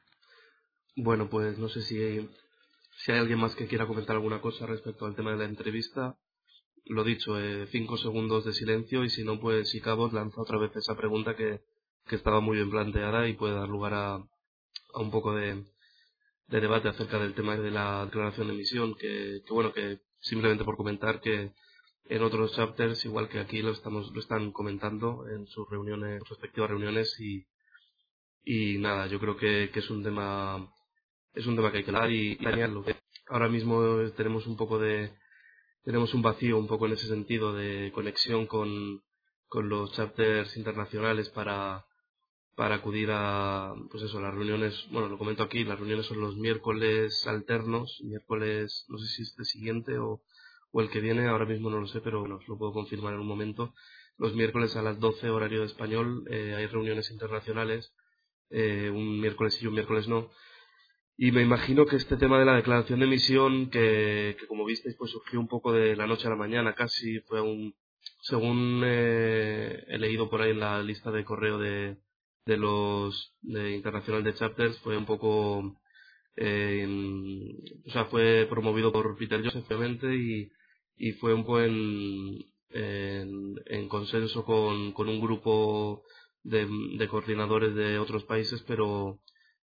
Bueno, pues no sé si, si hay alguien más que quiera comentar alguna cosa respecto al tema de la entrevista. Lo dicho, eh, cinco segundos de silencio, y si no, pues si Cabot lanza otra vez esa pregunta que, que estaba muy bien planteada y puede dar lugar a, a un poco de, de debate acerca del tema de la declaración de misión, que, que bueno, que simplemente por comentar que en otros chapters, igual que aquí, lo estamos lo están comentando en sus reuniones, sus respectivas reuniones, y, y nada, yo creo que, que es un tema es un tema que hay que hablar. Y, y Daniel, ahora mismo tenemos un poco de tenemos un vacío un poco en ese sentido de conexión con, con los chapters internacionales para para acudir a, pues eso, las reuniones. Bueno, lo comento aquí, las reuniones son los miércoles alternos, miércoles, no sé si este siguiente o, o el que viene, ahora mismo no lo sé, pero bueno, os lo puedo confirmar en un momento. Los miércoles a las doce horario de español eh, hay reuniones internacionales, eh, un miércoles sí y un miércoles no. Y me imagino que este tema de la declaración de misión, que, que como visteis, pues surgió un poco de la noche a la mañana casi, fue un, según eh, he leído por ahí en la lista de correo de, de los de Internacional de Chapters, fue un poco, eh, en, o sea, fue promovido por Peter Joseph, obviamente, y, y fue un poco en, en, en consenso con, con un grupo de, de coordinadores de otros países, pero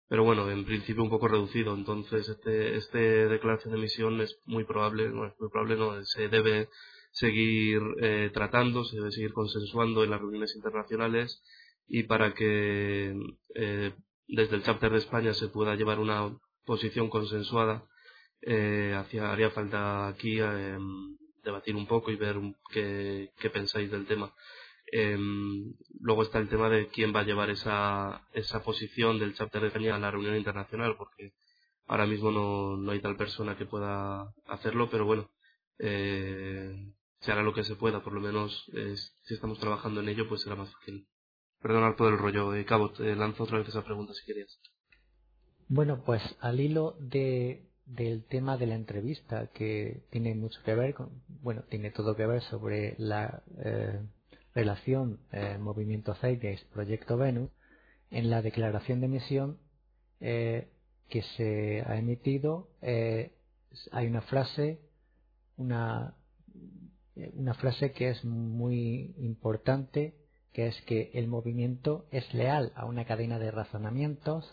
pero bueno, en principio un poco reducido. Entonces, este, este declaración de emisión es muy probable, no es muy probable, no, se debe seguir eh, tratando, se debe seguir consensuando en las reuniones internacionales, y para que eh, desde el chapter de España se pueda llevar una posición consensuada, eh, hacia, haría falta aquí eh, debatir un poco y ver un, qué, qué pensáis del tema. Eh, luego está el tema de quién va a llevar esa, esa posición del chapter de España a la reunión internacional, porque ahora mismo no, no hay tal persona que pueda hacerlo, pero bueno, eh, se hará lo que se pueda, por lo menos eh, si estamos trabajando en ello, pues será más fácil. Perdonad por el rollo, eh, Cabo, te lanzo otra vez esa pregunta si querías.
Bueno, pues al hilo de, del tema de la entrevista, que tiene mucho que ver con, bueno, tiene todo que ver sobre la eh, relación eh, Movimiento Zeitgeist Proyecto Venus, en la declaración de emisión eh, que se ha emitido eh, hay una frase, una, una frase que es muy importante, que es que el movimiento es leal a una cadena de razonamientos,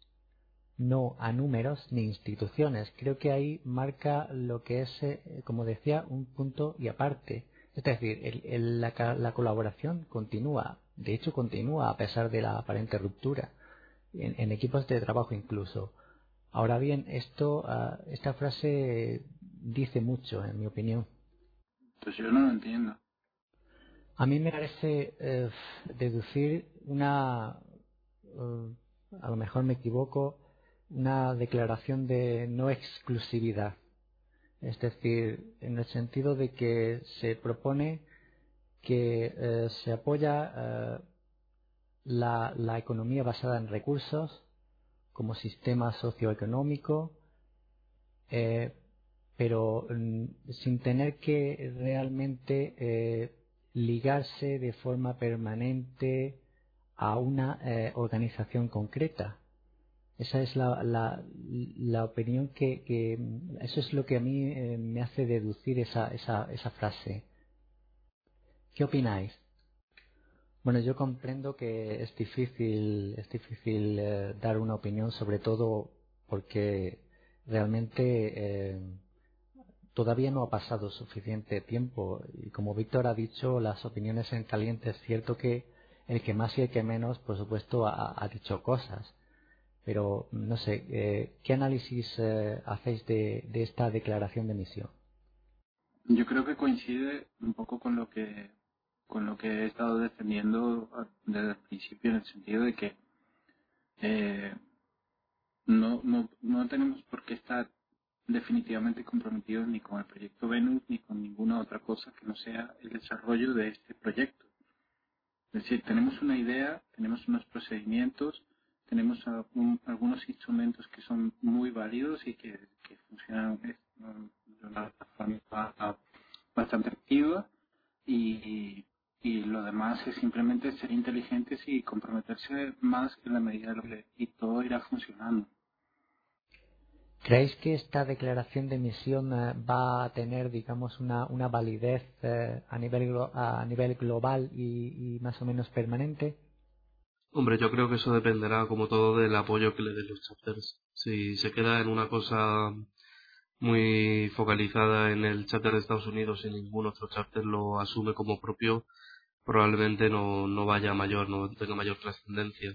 no a números ni instituciones. Creo que ahí marca lo que es, eh, como decía, un punto y aparte. Es decir, el, el, la, la colaboración continúa, de hecho continúa a pesar de la aparente ruptura, en, en equipos de trabajo incluso. Ahora bien, esto, uh, esta frase dice mucho, en mi opinión.
Pues yo no lo entiendo.
A mí me parece eh, deducir una, uh, a lo mejor me equivoco, una declaración de no exclusividad. Es decir, en el sentido de que se propone que eh, se apoya eh, la, la economía basada en recursos como sistema socioeconómico, eh, pero mm, sin tener que realmente eh, ligarse de forma permanente a una eh, organización concreta. Esa es la, la, la opinión que, que eso es lo que a mí eh, me hace deducir esa, esa, esa frase. ¿Qué opináis? Bueno, yo comprendo que es difícil, es difícil eh, dar una opinión, sobre todo porque realmente eh, todavía no ha pasado suficiente tiempo y como Víctor ha dicho, las opiniones en caliente es cierto que el que más y el que menos, por supuesto, ha, ha dicho cosas. Pero, no sé, eh, ¿qué análisis eh, hacéis de, de esta declaración de emisión?
Yo creo que coincide un poco con lo que con lo que he estado defendiendo desde el principio, en el sentido de que eh, no, no, no tenemos por qué estar definitivamente comprometidos ni con el proyecto Venus ni con ninguna otra cosa que no sea el desarrollo de este proyecto. Es decir, tenemos una idea, tenemos unos procedimientos, tenemos algún, algunos instrumentos que son muy válidos y que, que funcionan de una forma bastante activa, y, y lo demás es simplemente ser inteligentes y comprometerse más en la medida de lo que, y todo irá funcionando.
¿Creéis que esta declaración de emisión eh, va a tener, digamos, una, una validez eh, a, nivel, a nivel global y, y más o menos permanente?
Hombre, yo creo que eso dependerá, como todo, del apoyo que le den los chapters. Si se queda en una cosa muy focalizada en el chapter de Estados Unidos y ningún otro chapter lo asume como propio, probablemente no, no vaya mayor, no tenga mayor trascendencia.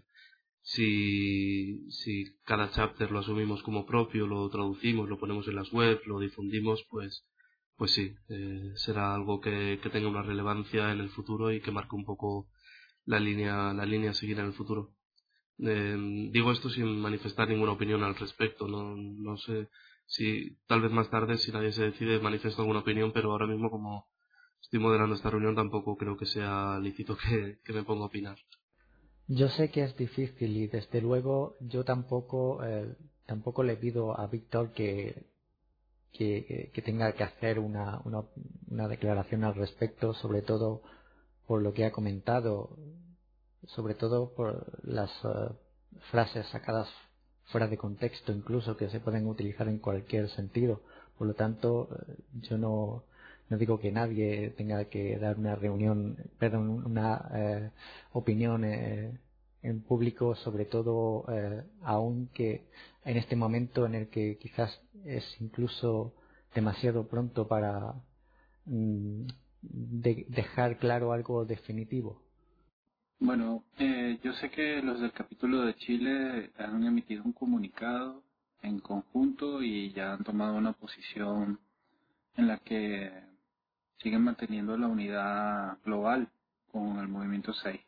Si, si cada chapter lo asumimos como propio, lo traducimos, lo ponemos en las webs, lo difundimos, pues, pues sí, eh, será algo que, que tenga una relevancia en el futuro y que marque un poco la línea, la línea a seguir en el futuro. Eh, digo esto sin manifestar ninguna opinión al respecto, no, no sé si tal vez más tarde, si nadie se decide, manifiesto alguna opinión, pero ahora mismo, como estoy moderando esta reunión, tampoco creo que sea lícito que, que me ponga a opinar.
Yo sé que es difícil y desde luego yo tampoco eh, tampoco le pido a Víctor que, que, que tenga que hacer una, una, una declaración al respecto, sobre todo por lo que ha comentado, sobre todo por las uh, frases sacadas fuera de contexto, incluso que se pueden utilizar en cualquier sentido. Por lo tanto, yo no, no digo que nadie tenga que dar una reunión, perdón, una eh, opinión eh, en público, sobre todo eh, aún que en este momento en el que quizás es incluso demasiado pronto para mm, de, dejar claro algo definitivo.
Bueno, eh, yo sé que los del capítulo de Chile han emitido un comunicado en conjunto y ya han tomado una posición en la que siguen manteniendo la unidad global con el movimiento seis.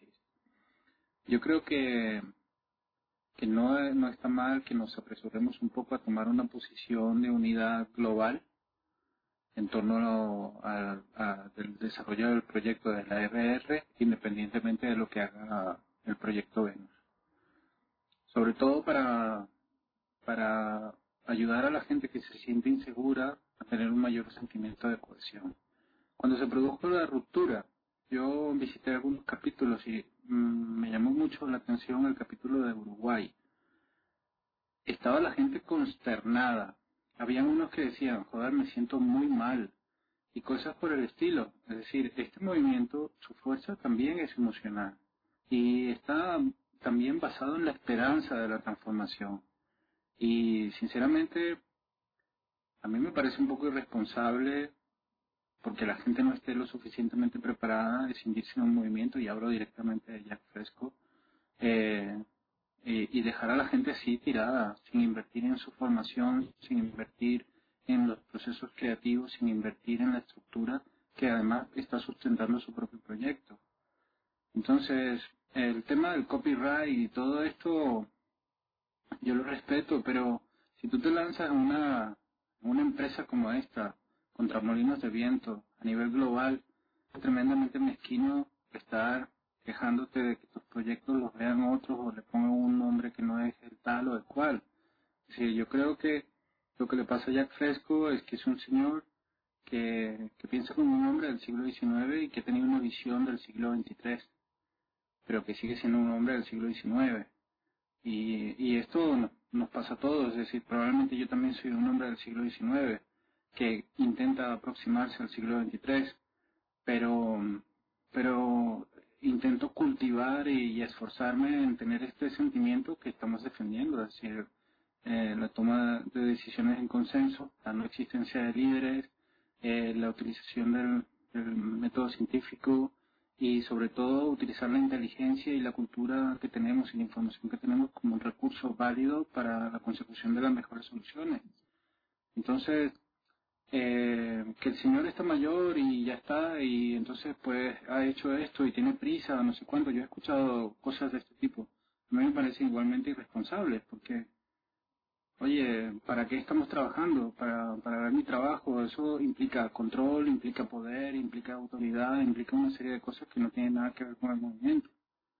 Yo creo que, que no, no está mal que nos apresuremos un poco a tomar una posición de unidad global en torno a, a, del desarrollo del proyecto de la R R, independientemente de lo que haga el proyecto Venus. Sobre todo para, para ayudar a la gente que se siente insegura a tener un mayor sentimiento de cohesión. Cuando se produjo la ruptura, yo visité algunos capítulos y mmm, me llamó mucho la atención el capítulo de Uruguay. Estaba la gente consternada. Habían unos que decían, joder, me siento muy mal, y cosas por el estilo. Es decir, este movimiento, su fuerza también es emocional, y está también basado en la esperanza de la transformación. Y sinceramente, a mí me parece un poco irresponsable, porque la gente no esté lo suficientemente preparada de cindirse en un movimiento, y hablo directamente de Jack Fresco, eh, Eh, y dejar a la gente así tirada, sin invertir en su formación, sin invertir en los procesos creativos, sin invertir en la estructura que además está sustentando su propio proyecto. Entonces, el tema del copyright y todo esto, yo lo respeto, pero si tú te lanzas a una, una empresa como esta, contra molinos de viento, a nivel global, es tremendamente mezquino estar quejándote de que tus proyectos los vean otros o le pongan un nombre que no es el tal o el cual. Es decir, yo creo que lo que le pasa a Jack Fresco es que es un señor que, que piensa como un hombre del siglo diecinueve y que ha tenido una visión del siglo veintitrés, pero que sigue siendo un hombre del siglo diecinueve. Y, y esto no, nos pasa a todos, es decir, probablemente yo también soy un hombre del siglo diecinueve que intenta aproximarse al siglo veintitrés, pero, pero intento cultivar y, y esforzarme en tener este sentimiento que estamos defendiendo, es decir, eh, la toma de decisiones en consenso, la no existencia de líderes, eh, la utilización del, del método científico y sobre todo utilizar la inteligencia y la cultura que tenemos y la información que tenemos como un recurso válido para la consecución de las mejores soluciones. Entonces, eh, que el señor está mayor y ya está, y entonces pues ha hecho esto y tiene prisa, no sé cuánto. Yo he escuchado cosas de este tipo. A mí me parecen igualmente irresponsables, porque, oye, ¿para qué estamos trabajando? Para, para ver mi trabajo. Eso implica control, implica poder, implica autoridad, implica una serie de cosas que no tienen nada que ver con el movimiento.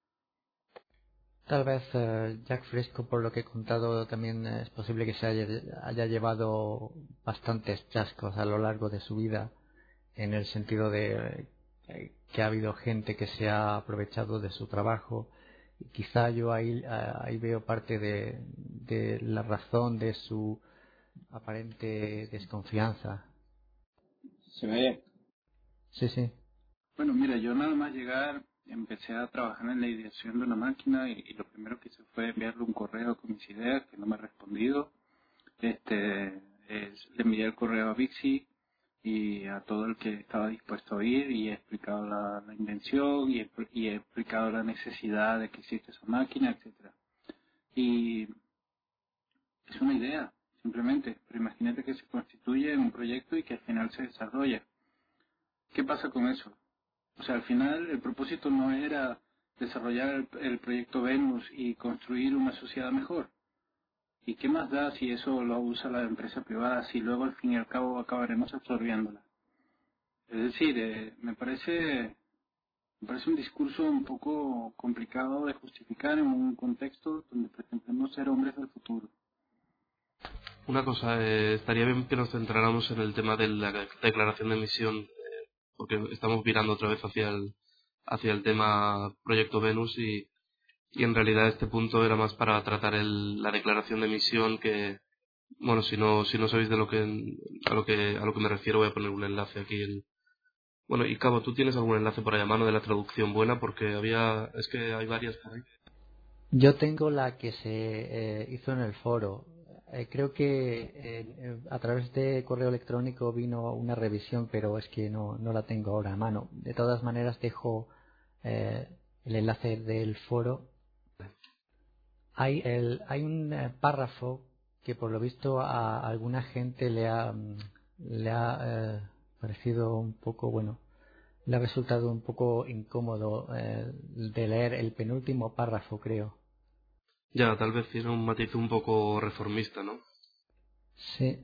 Tal vez eh, Jack Fresco, por lo que he contado, también es posible que se haya, haya llevado bastantes chascos a lo largo de su vida, en el sentido de eh, que ha habido gente que se ha aprovechado de su trabajo. Y quizá yo ahí, ahí veo parte de, de la razón de su aparente desconfianza.
¿Se me oye?
Sí, sí.
Bueno, mira, yo nada más llegar, empecé a trabajar en la ideación de una máquina y, y lo primero que hice fue enviarle un correo con mis ideas, que no me ha respondido. Este, es, le envié el correo a Vixi y a todo el que estaba dispuesto a oír, y he explicado la, la invención y he, y he explicado la necesidad de que existe esa máquina, etcétera. Y es una idea, simplemente, pero imagínate que se constituye en un proyecto y que al final se desarrolla. ¿Qué pasa con eso? O sea, al final el propósito no era desarrollar el, el proyecto Venus y construir una sociedad mejor. ¿Y qué más da si eso lo usa la empresa privada, si luego al fin y al cabo acabaremos absorbiéndola? Es decir, eh, me parece me parece un discurso un poco complicado de justificar en un contexto donde pretendemos ser hombres del futuro.
Una cosa, eh, estaría bien que nos centráramos en el tema de la declaración de misión, eh, porque estamos virando otra vez hacia el, hacia el tema Proyecto Venus y, y en realidad este punto era más para tratar el, la declaración de misión que, bueno, si no si no sabéis de lo que a lo que a lo que me refiero, voy a poner un enlace aquí. En, bueno, y Cabo, ¿tú tienes algún enlace por ahí a mano de la traducción buena? Porque había, es que hay varias por ahí.
Yo tengo la que se eh, hizo en el foro. Eh, creo que eh, a través de correo electrónico vino una revisión, pero es que no, no la tengo ahora a mano. De todas maneras, dejo eh, el enlace del foro. Hay, el, hay un eh, párrafo que por lo visto a alguna gente le ha, le ha eh, parecido un poco, bueno, le ha resultado un poco incómodo eh, de leer el penúltimo párrafo, creo.
Ya, tal vez tiene un matiz un poco reformista, ¿no?
Sí.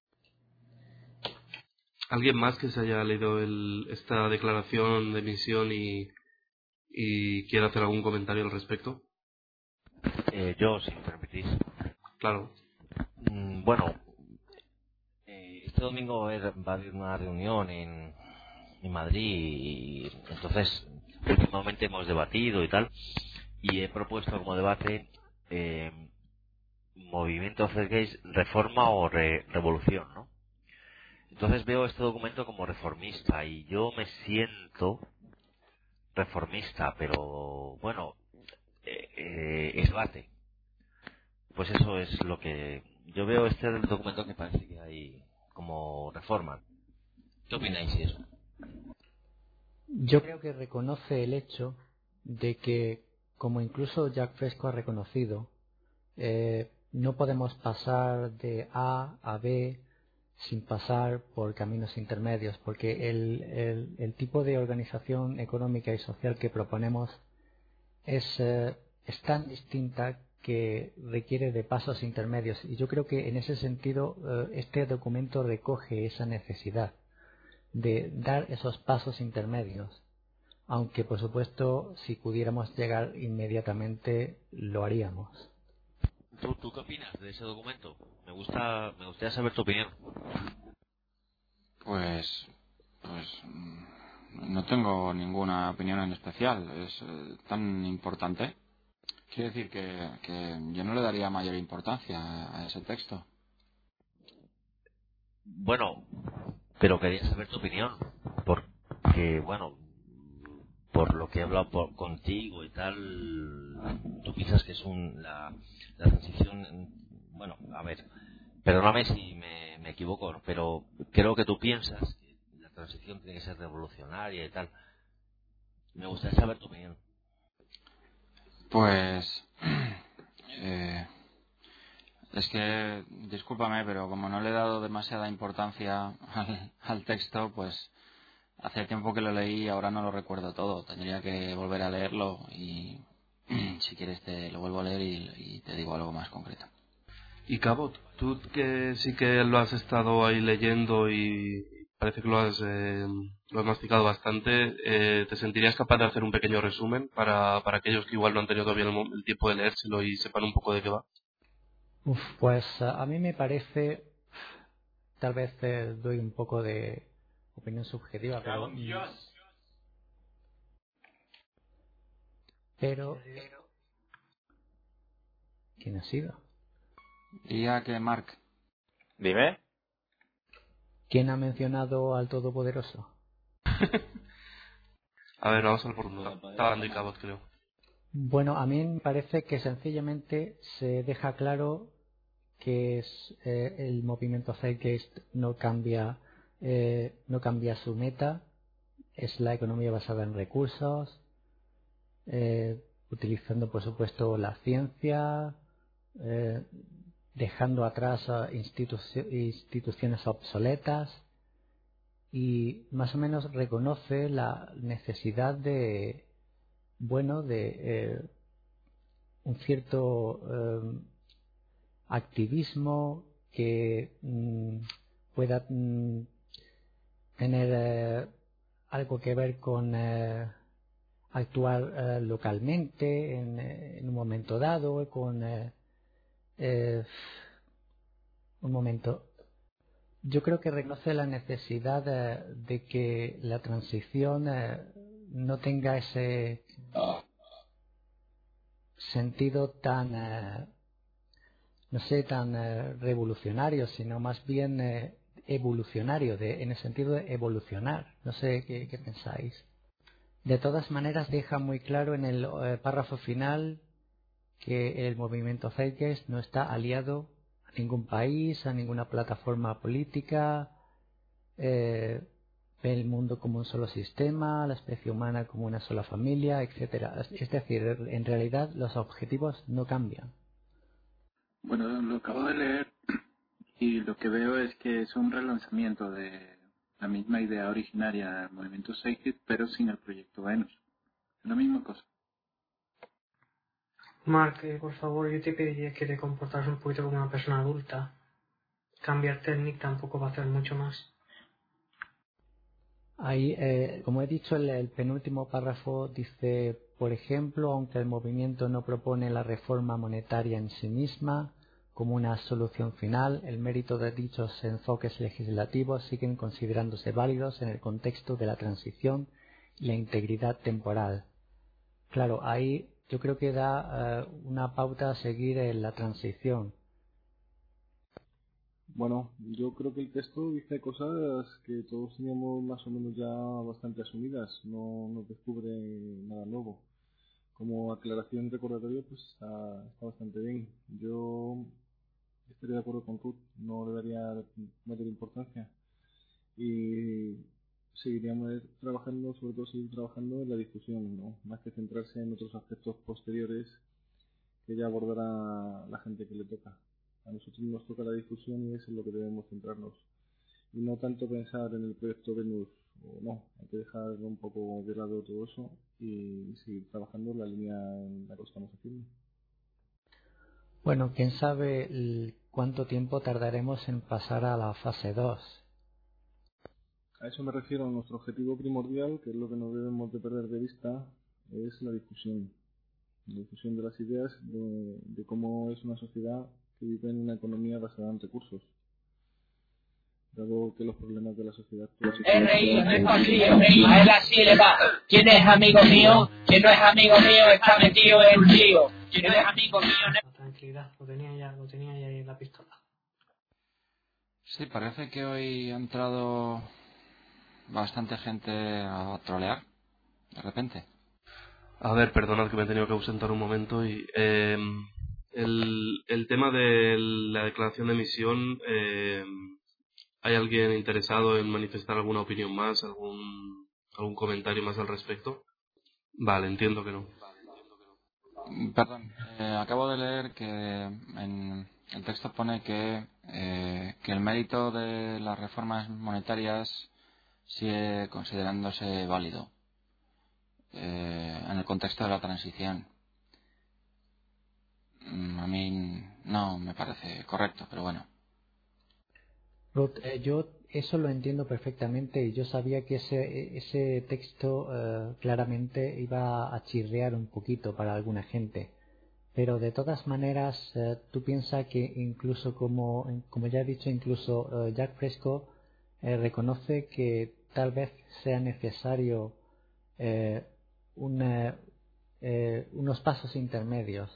¿Alguien más que se haya leído el, esta declaración de misión y, y quiera hacer algún comentario al respecto?
Eh, yo, si me permitís.
Claro.
Mm, bueno, eh, este domingo va a haber una reunión en, en Madrid y entonces últimamente hemos debatido y tal, y he propuesto como debate eh, movimiento Fairgaze, reforma o re, revolución, ¿no? Entonces veo este documento como reformista y yo me siento reformista, pero bueno, eh, eh, es debate. Pues eso es lo que yo veo este documento que parece que hay como reforma. ¿Qué opináis de eso?
Yo creo que reconoce el hecho de que, como incluso Jacques Fresco ha reconocido, eh, no podemos pasar de A a B sin pasar por caminos intermedios, porque el, el, el tipo de organización económica y social que proponemos es, eh, es tan distinta que requiere de pasos intermedios, y yo creo que en ese sentido eh, este documento recoge esa necesidad de dar esos pasos intermedios, aunque por supuesto si pudiéramos llegar inmediatamente lo haríamos.
¿Tú, ¿Tú qué opinas de ese documento? Me gusta, me gustaría saber tu opinión.
Pues, pues no tengo ninguna opinión en especial. Es eh, tan importante. Quiere decir que, que yo no le daría mayor importancia a ese texto.
Bueno, pero quería saber tu opinión, porque bueno, por lo que he hablado por, contigo y tal, tú piensas que es un, la, la transición, bueno, a ver, perdóname si me, me equivoco, ¿no? Pero creo que tú piensas que la transición tiene que ser revolucionaria y tal. Me gustaría saber tu opinión.
Pues eh, es que, discúlpame, pero como no le he dado demasiada importancia al, al texto, pues hace tiempo que lo leí y ahora no lo recuerdo todo. Tendría que volver a leerlo y si quieres te lo vuelvo a leer y, y te digo algo más concreto.
Y Cabot, tú que sí que lo has estado ahí leyendo y parece que lo has, eh, lo has masticado bastante, eh, ¿te sentirías capaz de hacer un pequeño resumen para, para aquellos que igual no han tenido todavía el, el tiempo de leérselo y sepan un poco de qué va?
Uf, pues a mí me parece, tal vez eh, doy un poco de opinión subjetiva, pero pero ¿quién ha sido?
Diría que Mark.
Dime.
¿Quién ha mencionado al Todopoderoso?
A ver, vamos al por uno. Estaba Andy Cabot, creo.
Bueno, a mí me parece que sencillamente se deja claro que es, eh, el movimiento Zeitgeist no cambia, eh, no cambia su meta, es la economía basada en recursos, eh, utilizando por supuesto la ciencia, eh, dejando atrás a institu instituciones obsoletas, y más o menos reconoce la necesidad de, bueno, de eh, un cierto eh, activismo que mm, pueda mm, tener eh, algo que ver con eh, actuar eh, localmente en, en un momento dado, con eh, eh, un momento. Yo creo que reconoce la necesidad de, de que la transición eh, no tenga ese sentido tan, eh, no sé, tan eh, revolucionario, sino más bien eh, evolucionario, de, en el sentido de evolucionar. No sé qué, qué pensáis. De todas maneras, deja muy claro en el eh, párrafo final que el movimiento Zeitgeist no está aliado a ningún país, a ninguna plataforma política, eh, ve el mundo como un solo sistema, la especie humana como una sola familia, etcétera. Es decir, en realidad los objetivos no cambian.
Bueno, lo acabo de leer y lo que veo es que es un relanzamiento de la misma idea originaria del movimiento Zeitgeist, pero sin el proyecto Venus. Es la misma cosa.
Mark, eh, por favor, yo te pediría que te comportaras un poquito como una persona adulta. Cambiar técnica tampoco va a hacer mucho más.
Ahí, eh, como he dicho, el, el penúltimo párrafo dice, por ejemplo, aunque el movimiento no propone la reforma monetaria en sí misma como una solución final, el mérito de dichos enfoques legislativos siguen considerándose válidos en el contexto de la transición y la integridad temporal. Claro, ahí yo creo que da eh, una pauta a seguir en la transición.
Bueno, yo creo que el texto dice cosas que todos teníamos más o menos ya bastante asumidas, no nos descubre nada nuevo. Como aclaración recordatorio, pues está, está bastante bien. Yo estaría de acuerdo con Ruth, no le daría mayor importancia. Y seguiríamos trabajando, sobre todo seguir trabajando en la discusión, ¿no? Más que centrarse en otros aspectos posteriores que ya abordará la gente que le toca. A nosotros nos toca la difusión y eso es lo que debemos centrarnos. Y no tanto pensar en el proyecto Venus o no, hay que dejar un poco de lado todo eso y seguir trabajando en la línea en la que estamos haciendo.
Bueno, quién sabe el, cuánto tiempo tardaremos en pasar a la fase dos.
A eso me refiero. Nuestro objetivo primordial, que es lo que no debemos de perder de vista, es la difusión. La difusión de las ideas, de, de cómo es una sociedad que vive en una economía basada en recursos. Dado que los problemas de la sociedad...
R I, a él así le va. ¿Quién es amigo mío? ¿Quién no es amigo mío? Está metido en un lío. ¿Quién no es amigo mío? No...
Tranquilidad, lo tenía ya, lo tenía ya ahí en la pistola.
Sí, parece que hoy ha entrado bastante gente a trolear, de repente.
A ver, perdonad que me he tenido que ausentar un momento y... Eh, el, el tema de la declaración de emisión... Eh, ¿Hay alguien interesado en manifestar alguna opinión más, algún algún comentario más al respecto? Vale, entiendo que no.
Perdón, eh, acabo de leer que en el texto pone que, eh, que el mérito de las reformas monetarias sigue considerándose válido eh, en el contexto de la transición. A mí no me parece correcto, pero bueno.
Ruth, eh, yo eso lo entiendo perfectamente y yo sabía que ese, ese texto eh, claramente iba a chirriar un poquito para alguna gente. Pero de todas maneras, eh, tú piensas que incluso como, como ya he dicho, incluso eh, Jack Fresco eh, reconoce que tal vez sea necesario eh, una, eh, unos pasos intermedios.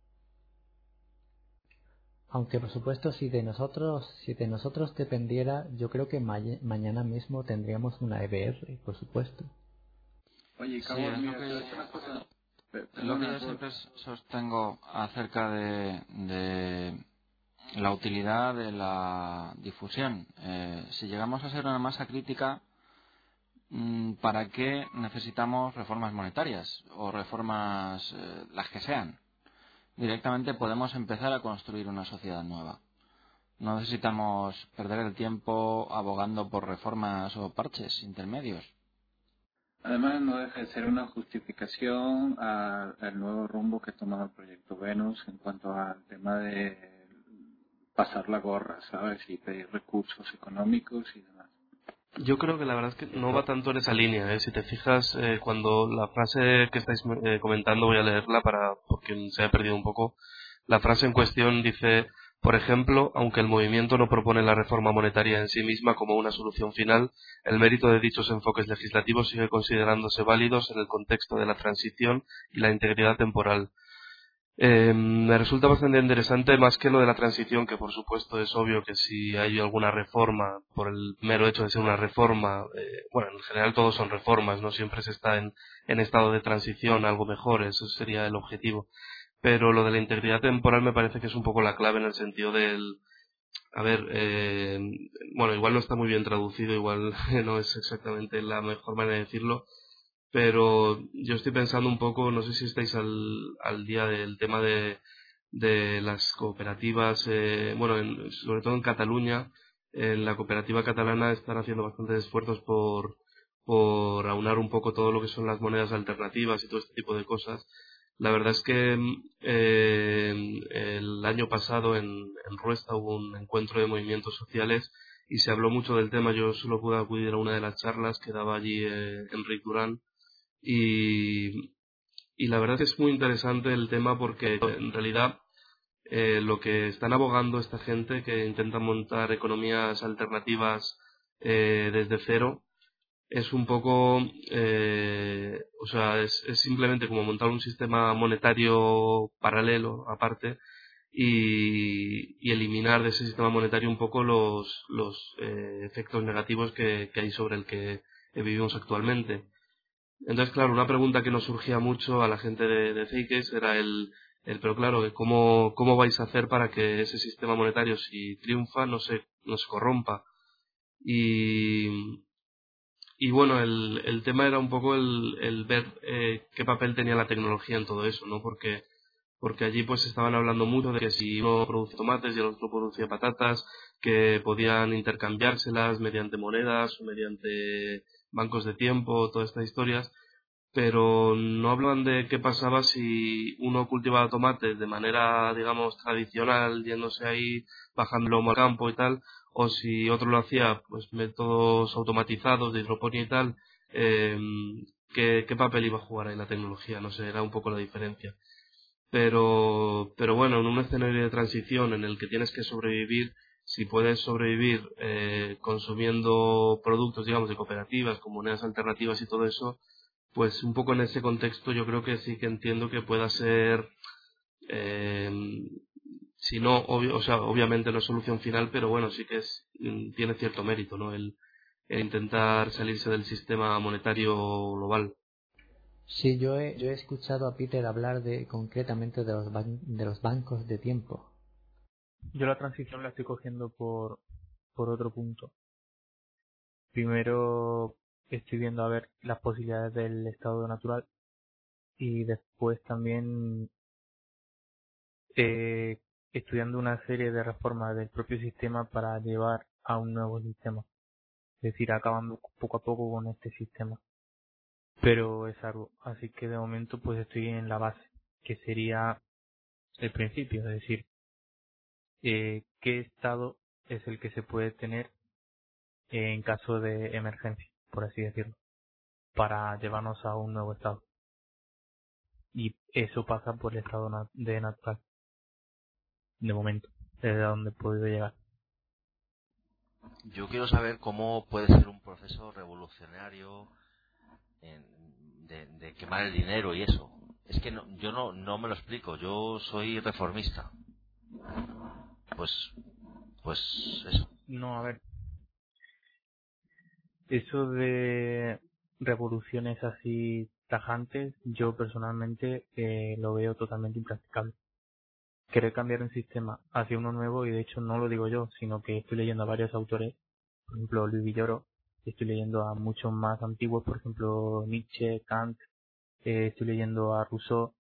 Aunque por supuesto si de nosotros si de nosotros dependiera, yo creo que ma mañana mismo tendríamos una E B R, por supuesto.
Oye,
sí, es lo que, es lo que yo siempre sostengo acerca de, de la utilidad de la difusión. Eh, si llegamos a ser una masa crítica, ¿para qué necesitamos reformas monetarias o reformas eh, las que sean? Directamente podemos empezar a construir una sociedad nueva. No necesitamos perder el tiempo abogando por reformas o parches intermedios.
Además, no deja de ser una justificación a, al nuevo rumbo que ha tomado el proyecto Venus en cuanto al tema de pasar la gorra, ¿sabes? Y pedir recursos económicos y demás.
Yo creo que la verdad es que no va tanto en esa línea, ¿eh? Si te fijas, eh, cuando la frase que estáis eh, comentando, voy a leerla para por quien se haya perdido un poco. La frase en cuestión dice, por ejemplo, aunque el movimiento no propone la reforma monetaria en sí misma como una solución final, el mérito de dichos enfoques legislativos sigue considerándose válidos en el contexto de la transición y la integridad temporal. Eh, me resulta bastante interesante, más que lo de la transición, que por supuesto es obvio que si hay alguna reforma, por el mero hecho de ser una reforma, eh, bueno, en general todos son reformas, no siempre se está en, en estado de transición, algo mejor, eso sería el objetivo. pero lo de la integridad temporal me parece que es un poco la clave en el sentido del... A ver, eh, bueno, igual no está muy bien traducido, igual no es exactamente la mejor manera de decirlo, pero yo estoy pensando un poco, no sé si estáis al, al día del tema de, de las cooperativas, eh, bueno, en, sobre todo en Cataluña, en la cooperativa catalana están haciendo bastantes esfuerzos por, por aunar un poco todo lo que son las monedas alternativas y todo este tipo de cosas. La verdad es que eh, el año pasado en, en Ruesta hubo un encuentro de movimientos sociales y se habló mucho del tema. Yo solo pude acudir a una de las charlas que daba allí eh, Enric Durán y, y la verdad es que es muy interesante el tema porque en realidad eh, lo que están abogando esta gente que intenta montar economías alternativas eh, desde cero es un poco, eh, o sea, es, es simplemente como montar un sistema monetario paralelo, aparte, y, y eliminar de ese sistema monetario un poco los, los eh, efectos negativos que, que hay sobre el que vivimos actualmente. Entonces, claro, una pregunta que nos surgía mucho a la gente de, de Zeitgeist era el, el, pero claro, ¿cómo, cómo vais a hacer para que ese sistema monetario, si triunfa, no se, no se corrompa? Y, y bueno, el, el tema era un poco el, el ver eh, qué papel tenía la tecnología en todo eso, ¿no? Porque, porque allí pues estaban hablando mucho de que si uno producía tomates y el otro producía patatas, que podían intercambiárselas mediante monedas o mediante bancos de tiempo, todas estas historias, pero no hablan de qué pasaba si uno cultivaba tomates de manera, digamos, tradicional, yéndose ahí, bajándolo al campo y tal, o si otro lo hacía, pues métodos automatizados de hidroponía y tal, eh, ¿qué, qué papel iba a jugar ahí la tecnología? No sé, era un poco la diferencia. Pero, pero bueno, en un escenario de transición en el que tienes que sobrevivir, si puedes sobrevivir eh, consumiendo productos, digamos, de cooperativas, con monedas alternativas y todo eso, pues un poco en ese contexto yo creo que sí que entiendo que pueda ser, eh, si no, obvio, o sea, obviamente no es solución final, pero bueno, sí que es, tiene cierto mérito, ¿no? El, el intentar salirse del sistema monetario global.
Sí, yo he, yo he escuchado a Peter hablar de concretamente de los, ban de los bancos de tiempo.
Yo la transición la estoy cogiendo por, por otro punto. Primero estoy viendo a ver las posibilidades del estado natural y después también eh, estudiando una serie de reformas del propio sistema para llevar a un nuevo sistema. Es decir, acabando poco a poco con este sistema. Pero es algo, así que de momento pues estoy en la base, que sería el principio, es decir, eh, qué estado es el que se puede tener en caso de emergencia, por así decirlo, para llevarnos a un nuevo estado. Y eso pasa por el estado na de natural, de momento, desde donde he podido llegar.
Yo quiero saber cómo puede ser un proceso revolucionario en, de, de quemar el dinero y eso. Es que no, yo no, no me lo explico. Yo soy reformista. Pues, pues eso.
No, a ver. Eso de revoluciones así tajantes, yo personalmente eh, lo veo totalmente impracticable. Querer cambiar un sistema hacia uno nuevo, y de hecho no lo digo yo, sino que estoy leyendo a varios autores, por ejemplo Luis Villoro, estoy leyendo a muchos más antiguos, por ejemplo Nietzsche, Kant, eh, estoy leyendo a Rousseau,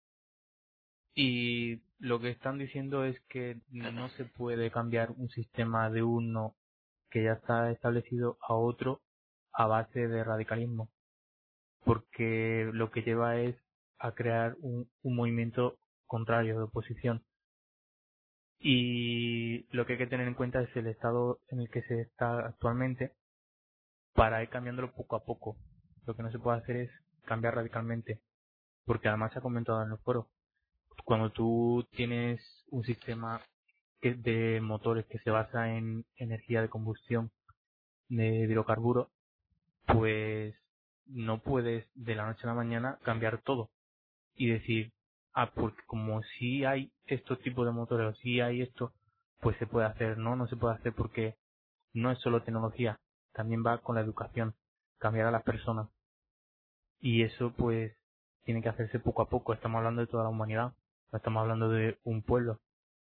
y lo que están diciendo es que no se puede cambiar un sistema de uno que ya está establecido a otro a base de radicalismo, porque lo que lleva es a crear un, un movimiento contrario de oposición. Y lo que hay que tener en cuenta es el estado en el que se está actualmente para ir cambiándolo poco a poco. Lo que no se puede hacer es cambiar radicalmente, porque además se ha comentado en el foro, cuando tú tienes un sistema que de motores que se basa en energía de combustión de hidrocarburos, pues no puedes de la noche a la mañana cambiar todo y decir, ah, porque como si hay estos tipos de motores o si hay esto, pues se puede hacer. No, no se puede hacer porque no es solo tecnología, también va con la educación, cambiar a las personas. Y eso pues tiene que hacerse poco a poco, estamos hablando de toda la humanidad, No estamos hablando de un pueblo.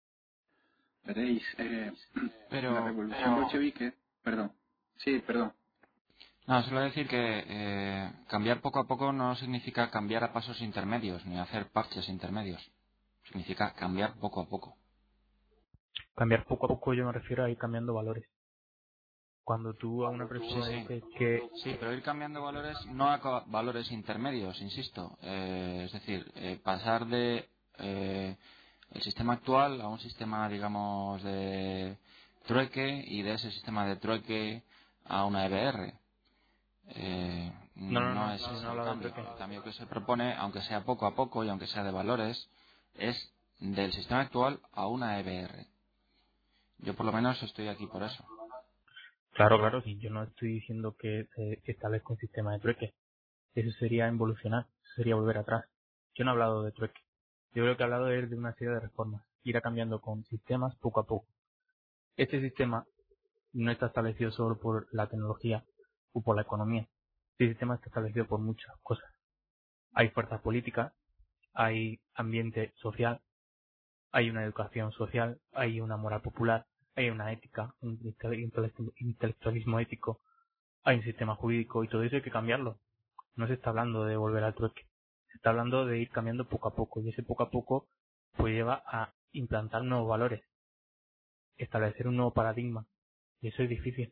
Veréis, eh,
Pero,
la revolución
pero...
bolchevique, perdón, sí, perdón.
No, solo decir que eh, cambiar poco a poco no significa cambiar a pasos intermedios, ni hacer parches intermedios. Significa cambiar poco a poco.
Cambiar poco a poco yo me refiero a ir cambiando valores. Cuando tú a una persona
Sí, sí.
dices que...
Sí, pero ir cambiando valores, no a co- valores intermedios, insisto. Eh, es decir, eh, pasar de eh, el sistema actual a un sistema, digamos, de trueque y de ese sistema de trueque a una E B R. Eh,
No, no,
no
no,
es
yo no he
ese el
hablado de
cambio.
trueque.
El cambio que se propone, aunque sea poco a poco y aunque sea de valores, es del sistema actual a una E B R. Yo por lo menos estoy aquí por eso.
Claro, claro, sí, yo no estoy diciendo que se establezca un sistema de trueque. Eso sería involucionar, eso sería volver atrás. Yo no he hablado de trueque. Yo creo que he hablado de, de una serie de reformas. Irá cambiando con sistemas poco a poco. Este sistema no está establecido solo por la tecnología o por la economía. Este sistema está establecido por muchas cosas. Hay fuerzas políticas, hay ambiente social, hay una educación social, hay una moral popular, hay una ética, un intele- intelectualismo ético, hay un sistema jurídico y todo eso hay que cambiarlo. No se está hablando de volver al trueque, se está hablando de ir cambiando poco a poco y ese poco a poco pues lleva a implantar nuevos valores, establecer un nuevo paradigma y eso es difícil.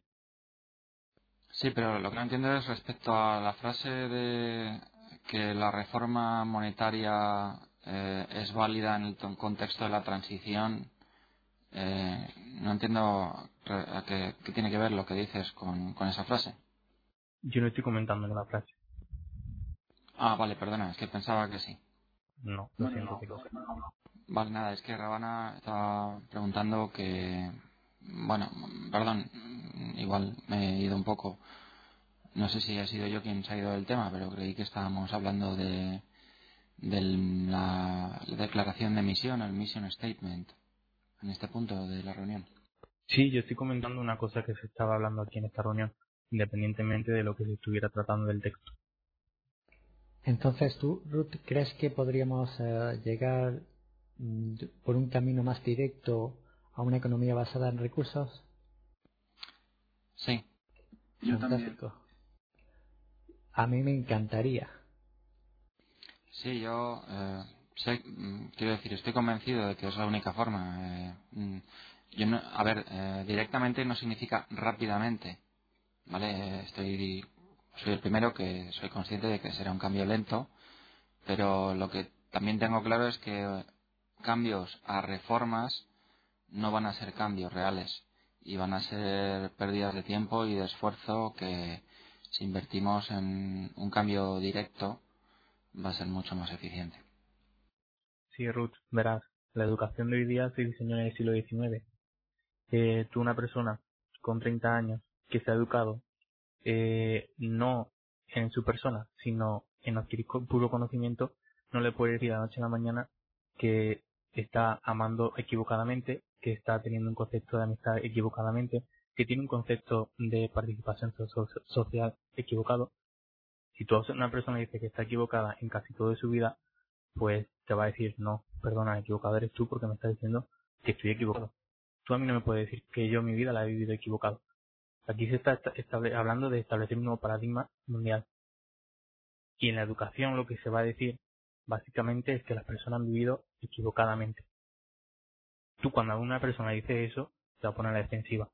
Sí, pero lo que no entiendo es respecto a la frase de que la reforma monetaria eh, es válida en el ton- contexto de la transición. Eh, no entiendo re- a qué, qué tiene que ver lo que dices con, con esa frase.
Yo no estoy comentando una frase.
Ah, vale, perdona, es que pensaba que sí.
No, lo siento, chicos.
Vale, nada, es que Ravana estaba preguntando que... Bueno, perdón, igual me he ido un poco. No sé si ha sido yo quien se ha ido del tema, pero creí que estábamos hablando de, de la, la declaración de misión, el mission statement, en este punto de la reunión.
Sí, yo estoy comentando una cosa que se estaba hablando aquí en esta reunión, independientemente de lo que se estuviera tratando del texto.
Entonces, ¿tú, Ruth, crees que podríamos eh, llegar mm, por un camino más directo a una economía basada en recursos?
Sí.
Yo también.
Fantástico. A mí me encantaría.
Sí, yo eh, sé, mm, quiero decir, estoy convencido de que es la única forma. Eh, mm, yo no, a ver, eh, directamente no significa rápidamente, ¿vale? Eh, Estoy, soy el primero que soy consciente de que será un cambio lento, pero lo que también tengo claro es que cambios a reformas no van a ser cambios reales y van a ser pérdidas de tiempo y de esfuerzo que si invertimos en un cambio directo va a ser mucho más eficiente.
Sí, Ruth, verás, la educación de hoy día se diseñó en el siglo diecinueve. Eh, tú, una persona con treinta años que se ha educado eh, no en su persona, sino en adquirir co- puro conocimiento, no le puede decir de la noche a la mañana que está amando equivocadamente, que está teniendo un concepto de amistad equivocadamente, que tiene un concepto de participación so- so- social equivocado. Si tú a una persona le dices que está equivocada en casi toda su vida, pues te va a decir, no, perdona, equivocado eres tú porque me estás diciendo que estoy equivocado. Tú a mí no me puedes decir que yo mi vida la he vivido equivocado. Aquí se está esta- estable- hablando de establecer un nuevo paradigma mundial. Y en la educación lo que se va a decir básicamente es que las personas han vivido equivocadamente. Tú cuando a una persona dice eso, te va a poner a la defensiva.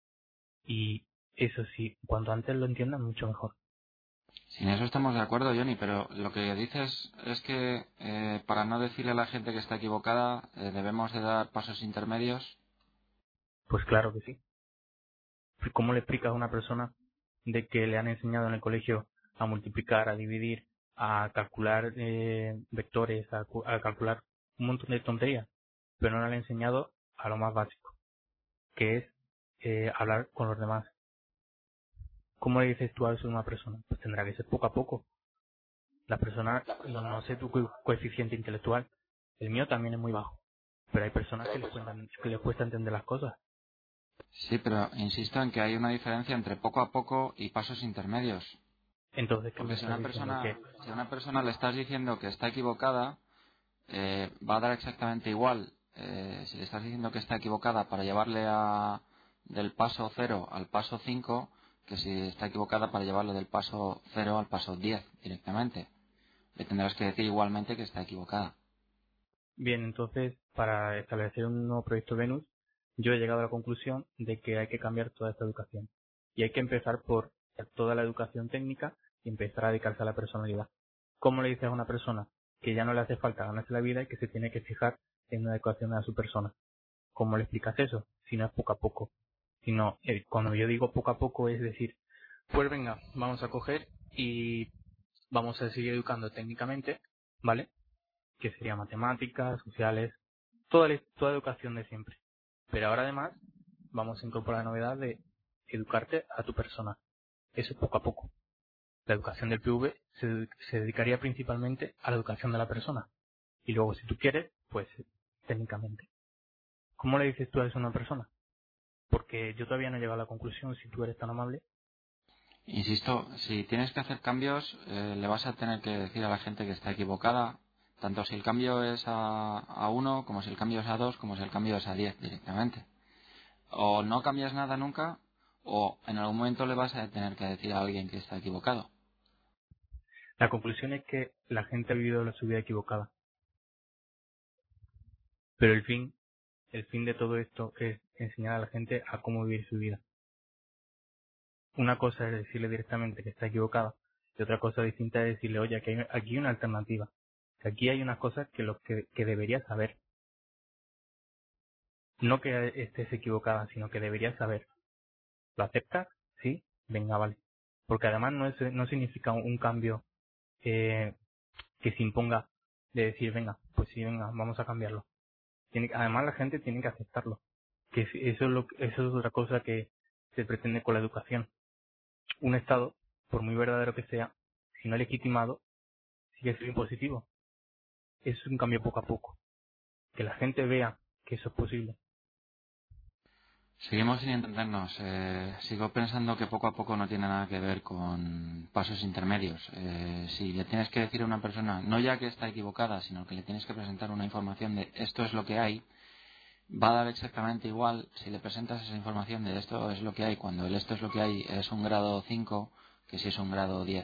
Y eso sí, cuanto antes lo entiendan, mucho mejor.
Sin eso estamos de acuerdo, Johnny, pero lo que dices es que eh, para no decirle a la gente que está equivocada eh, debemos de dar pasos intermedios.
Pues claro que sí. ¿Cómo le explicas a una persona de que le han enseñado en el colegio a multiplicar, a dividir, a calcular eh, vectores, a, cu- a calcular un montón de tonterías, pero no le han enseñado a lo más básico, que es eh, hablar con los demás? ¿Cómo le dices tú a eso a una persona? Pues tendrá que ser poco a poco. La persona, no, no sé tu co- coeficiente intelectual, el mío también es muy bajo, pero hay personas que les, cuentan, que les cuesta entender las cosas.
Sí, pero insisto en que hay una diferencia entre poco a poco y pasos intermedios.
Entonces, ¿qué me
Porque si a
estás
una
diciendo?
persona,
Que
si a una persona le estás diciendo que está equivocada, eh, va a dar exactamente igual eh, si le estás diciendo que está equivocada para llevarle a, del paso cero al paso cinco, que si está equivocada para llevarle del paso cero al paso diez directamente. Le tendrás que decir igualmente que está equivocada.
Bien, entonces, para establecer un nuevo proyecto Venus, yo he llegado a la conclusión de que hay que cambiar toda esta educación. Y hay que empezar por toda la educación técnica y empezar a dedicarse a la personalidad. ¿Cómo le dices a una persona que ya no le hace falta ganarse la vida y que se tiene que fijar en una educación a su persona? ¿Cómo le explicas eso? Si no es poco a poco. Si no, eh, cuando yo digo poco a poco es decir, pues venga, vamos a coger y vamos a seguir educando técnicamente, ¿vale? Que sería matemáticas, sociales, toda, la, toda educación de siempre. Pero ahora además vamos a incorporar la novedad de educarte a tu persona. Eso poco a poco. La educación del P V se, se dedicaría principalmente a la educación de la persona. Y luego, si tú quieres, pues técnicamente. ¿Cómo le dices tú a eso a una persona? Porque yo todavía no he llegado a la conclusión, si tú eres tan amable.
Insisto, si tienes que hacer cambios, eh, le vas a tener que decir a la gente que está equivocada, tanto si el cambio es a, a uno, como si el cambio es a dos, como si el cambio es a diez directamente. O no cambias nada nunca, o en algún momento le vas a tener que decir a alguien que está equivocado.
La conclusión es que la gente ha vivido su vida equivocada. Pero el fin, el fin de todo esto es enseñar a la gente a cómo vivir su vida. Una cosa es decirle directamente que está equivocada y otra cosa distinta es decirle, oye, aquí hay, aquí hay una alternativa. Que aquí hay unas cosas que, lo que, que deberías saber. No que estés equivocada, sino que deberías saber. ¿Lo aceptas? Sí, venga, vale. Porque además no, es, no significa un cambio eh, que se imponga de decir, venga, pues sí, venga, vamos a cambiarlo. Tiene, además la gente tiene que aceptarlo. Que eso es, lo, eso es otra cosa que se pretende con la educación. Un Estado, por muy verdadero que sea, si no legitimado, sigue siendo impositivo. Es un cambio poco a poco. Que la gente vea que eso es posible.
Seguimos sin entendernos. Eh, sigo pensando que poco a poco no tiene nada que ver con pasos intermedios. Eh, si le tienes que decir a una persona, no ya que está equivocada, sino que le tienes que presentar una información de esto es lo que hay, va a dar exactamente igual si le presentas esa información de esto es lo que hay, cuando el esto es lo que hay es un grado cinco, que si es un grado diez.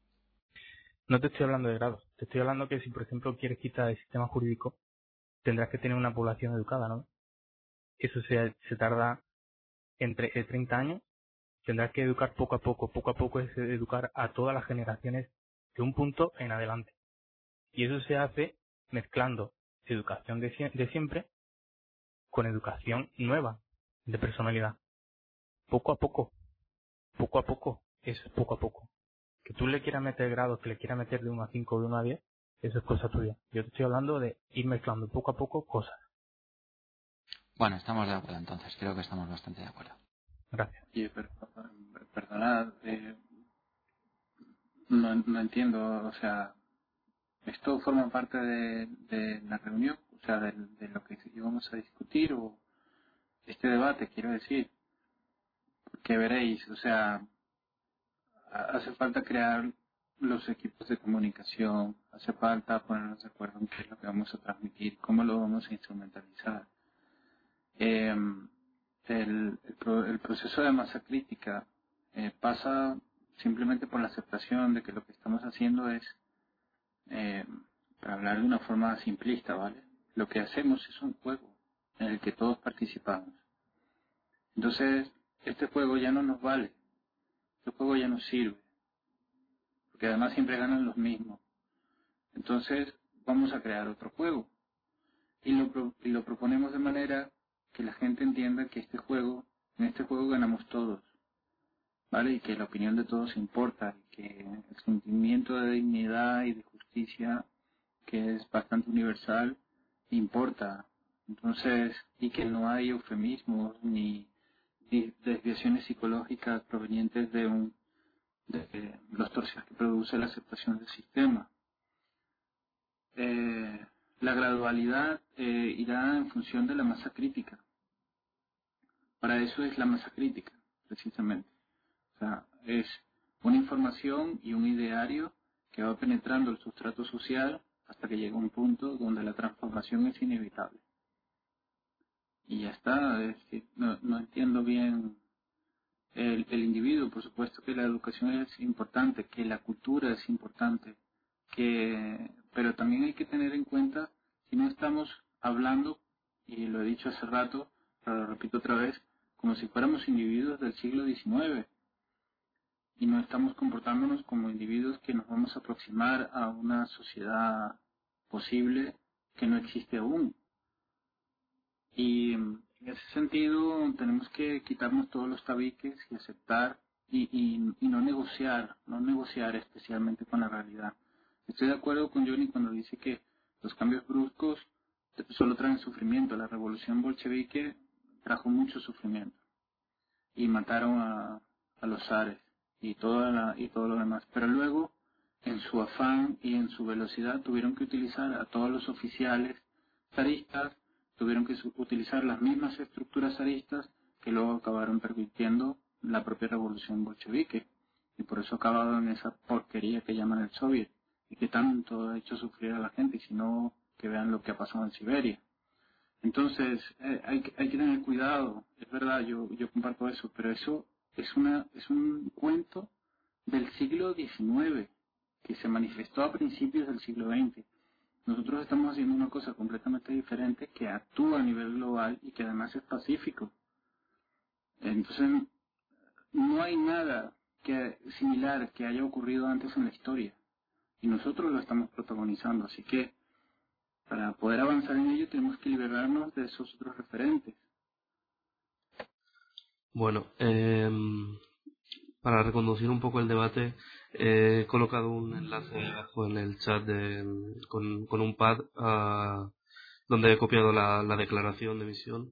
No te estoy hablando de grados. Te estoy hablando que si, por ejemplo, quieres quitar el sistema jurídico, tendrás que tener una población educada, ¿no? Eso se, se tarda entre treinta años. Tendrás que educar poco a poco. Poco a poco es educar a todas las generaciones de un punto en adelante. Y eso se hace mezclando educación de, de siempre con educación nueva de personalidad. Poco a poco. Poco a poco. Eso es poco a poco. Que tú le quieras meter grados, que le quieras meter de uno a cinco o de uno a diez, eso es cosa tuya. Yo te estoy hablando de ir mezclando poco a poco cosas.
Bueno, estamos de acuerdo entonces. Creo que estamos bastante de acuerdo.
Gracias.
Oye, per, perdonad, eh, no, no entiendo, o sea, ¿esto forma parte de, de la reunión? O sea, de, de lo que íbamos a discutir o este debate, quiero decir. Porque veréis, o sea, hace falta crear los equipos de comunicación, hace falta ponernos de acuerdo en qué es lo que vamos a transmitir, cómo lo vamos a instrumentalizar. Eh, el, el, pro, el proceso de masa crítica eh, pasa simplemente por la aceptación de que lo que estamos haciendo es, eh, para hablar de una forma simplista, ¿vale? Lo que hacemos es un juego en el que todos participamos. Entonces, este juego ya no nos vale, este juego ya no sirve, porque además siempre ganan los mismos. Entonces, vamos a crear otro juego y lo, y lo proponemos de manera que la gente entienda que este juego, en este juego ganamos todos, ¿vale? Y que la opinión de todos importa, y que el sentimiento de dignidad y de justicia, que es bastante universal, importa. Entonces, y que no hay eufemismos ni, ni desviaciones psicológicas provenientes de, un, de los torsiones que produce la aceptación del sistema. Eh, la gradualidad eh, irá en función de la masa crítica. Para eso es la masa crítica, precisamente. O sea, es una información y un ideario que va penetrando el sustrato social hasta que llega un punto donde la transformación es inevitable. Y ya está, es decir, no, no entiendo bien el, el individuo. Por supuesto que la educación es importante, que la cultura es importante, que pero también hay que tener en cuenta que no estamos hablando, y lo he dicho hace rato, pero lo repito otra vez, como si fuéramos individuos del siglo diecinueve, y no estamos comportándonos como individuos que nos vamos a aproximar a una sociedad posible que no existe aún. Y en ese sentido tenemos que quitarnos todos los tabiques y aceptar y, y, y no negociar, no negociar especialmente con la realidad. Estoy de acuerdo con Johnny cuando dice que los cambios bruscos solo traen sufrimiento. La revolución bolchevique trajo mucho sufrimiento y mataron a, a los zares y, toda la, y todo lo demás. Pero luego, en su afán y en su velocidad, tuvieron que utilizar a todos los oficiales zaristas, tuvieron que utilizar las mismas estructuras zaristas que luego acabaron permitiendo la propia revolución bolchevique. Y por eso acabaron en esa porquería que llaman el soviet y que tanto ha hecho sufrir a la gente, y si no, que vean lo que ha pasado en Siberia. Entonces, eh, hay, hay que tener cuidado, es verdad, yo, yo comparto eso, pero eso es, una, es un cuento del siglo diecinueve que se manifestó a principios del siglo veinte. Nosotros estamos haciendo una cosa completamente diferente que actúa a nivel global y que además es pacífico. Entonces, no hay nada que, similar que haya ocurrido antes en la historia y nosotros lo estamos protagonizando, así que para poder avanzar en ello tenemos que liberarnos de esos otros referentes.
Bueno, eh, para reconducir un poco el debate, eh, he colocado un enlace abajo en el chat de, con, con un pad uh, donde he copiado la, la declaración de misión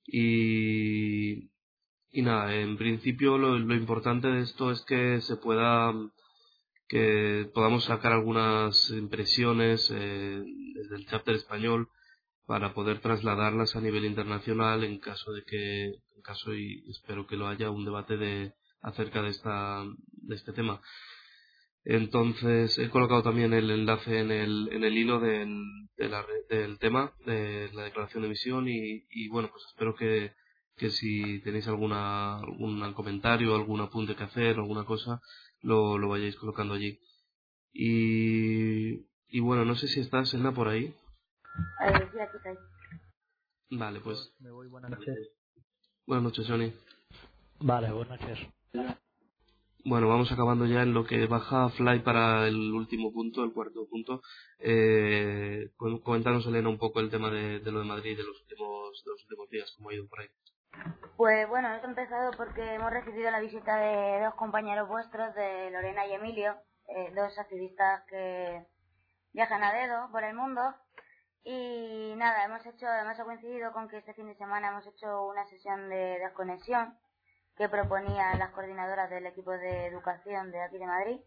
y, y nada, en principio lo, lo importante de esto es que se pueda que podamos sacar algunas impresiones eh, desde el chapter español para poder trasladarlas a nivel internacional en caso de que, en caso y espero que lo haya, un debate de acerca de esta de este tema. Entonces he colocado también el enlace en el en el hilo del de la, del tema de la declaración de misión y, y bueno, pues espero que que si tenéis alguna algún comentario, algún apunte que hacer, alguna cosa, lo, lo vayáis colocando allí. Y, y bueno, no sé si está Selena por ahí.
Eh, sí, aquí estoy.
Vale, pues.
Me voy, buenas noches.
Buenas noches, Johnny.
Vale, buenas noches.
Bueno, vamos acabando ya en lo que baja Fly para el último punto, el cuarto punto. Eh, coméntanos, Elena, un poco el tema de, de lo de Madrid de los últimos de los últimos días, cómo ha ido por ahí.
Pues bueno, esto ha empezado porque hemos recibido la visita de dos compañeros vuestros, de Lorena y Emilio, eh, dos activistas que viajan a dedo por el mundo. Y nada, hemos hecho, además ha coincidido con que este fin de semana hemos hecho una sesión de desconexión que proponían las coordinadoras del equipo de educación de aquí de Madrid.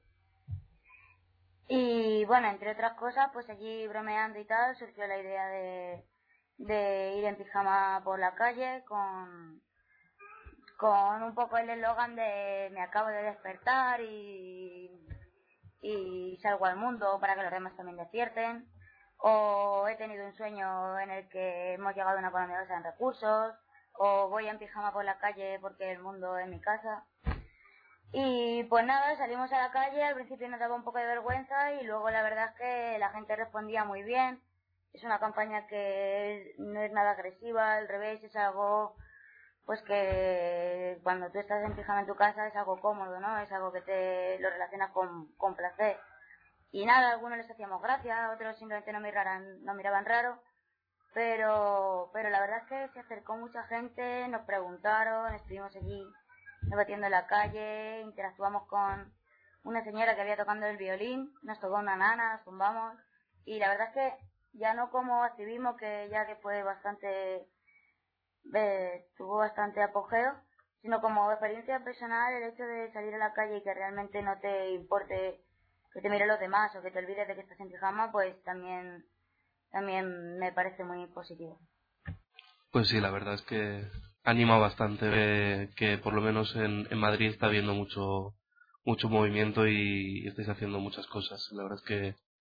Y bueno, entre otras cosas, pues allí bromeando y tal, surgió la idea de, de ir en pijama por la calle con, con un poco el eslogan de me acabo de despertar y, y salgo al mundo para que los demás también despierten. O he tenido un sueño en el que hemos llegado a una economía en recursos, o voy en pijama por la calle porque el mundo es mi casa. Y pues nada, salimos a la calle, al principio nos daba un poco de vergüenza y luego la verdad es que la gente respondía muy bien. Es una campaña que no es nada agresiva, al revés, es algo pues que cuando tú estás en pijama en tu casa es algo cómodo, ¿no? Es algo que te lo relacionas con, con placer. Y nada, a algunos les hacíamos gracia, a otros simplemente no miraran, no miraban raro, pero pero la verdad es que se acercó mucha gente, nos preguntaron, estuvimos allí debatiendo en la calle, interactuamos con una señora que había tocando el violín, nos tocó una nana, nos tumbamos, y la verdad es que ya no como activismo, que ya que fue bastante, eh, tuvo bastante apogeo, sino como experiencia personal, el hecho de salir a la calle y que realmente no te importe que te miren los demás o que te olvides de que estás en pijama, pues también también me parece muy positivo.
Pues sí, la verdad es que anima bastante eh, que por lo menos en, en Madrid está habiendo mucho mucho movimiento y estáis haciendo muchas cosas. La verdad es que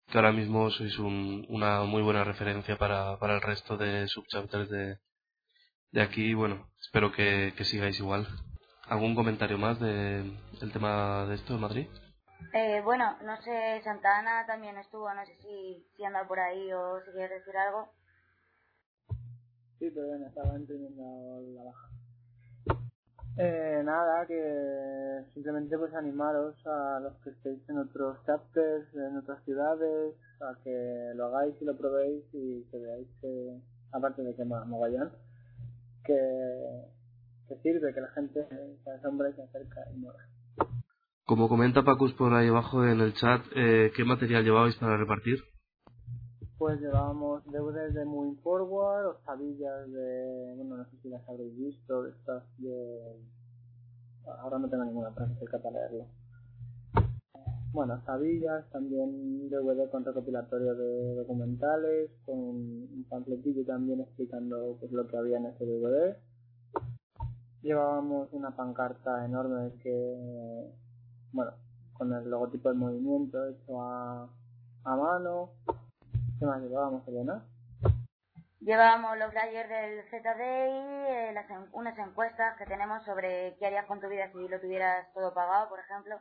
que ahora mismo sois un, una muy buena referencia para, para el resto de subchapters de, de aquí. Bueno, espero que, que sigáis igual. ¿Algún comentario más de, del tema de esto de Madrid?
Eh, bueno, no sé, Santa Ana también estuvo, no sé si, si anda por ahí o si quieres decir algo.
Sí, pero bueno, estaba entendiendo la baja. Eh, nada, que simplemente pues animaros a los que estéis en otros chapters, en otras ciudades, a que lo hagáis y lo probéis y que veáis que, aparte de que más mogollón, que, que sirve, que la gente se asombra y se acerca y mueve.
Como comenta Pacus por ahí abajo en el chat, eh, ¿qué material llevabais para repartir?
Pues llevábamos D V Ds de Moving Forward, octavillas de, bueno, no sé si las habréis visto, de estas de... Ahora no tengo ninguna, pero estoy capaz de leerlo. Bueno, octavillas, también D V D con recopilatorio de documentales, con un panfletillo también explicando pues lo que había en ese D V D. Llevábamos una pancarta enorme que, bueno, con el logotipo del movimiento hecho a, a mano. ¿Qué más llevábamos, Elena?
Llevábamos los flyers del Z D I, eh, las en, unas encuestas que tenemos sobre qué harías con tu vida si lo tuvieras todo pagado, por ejemplo.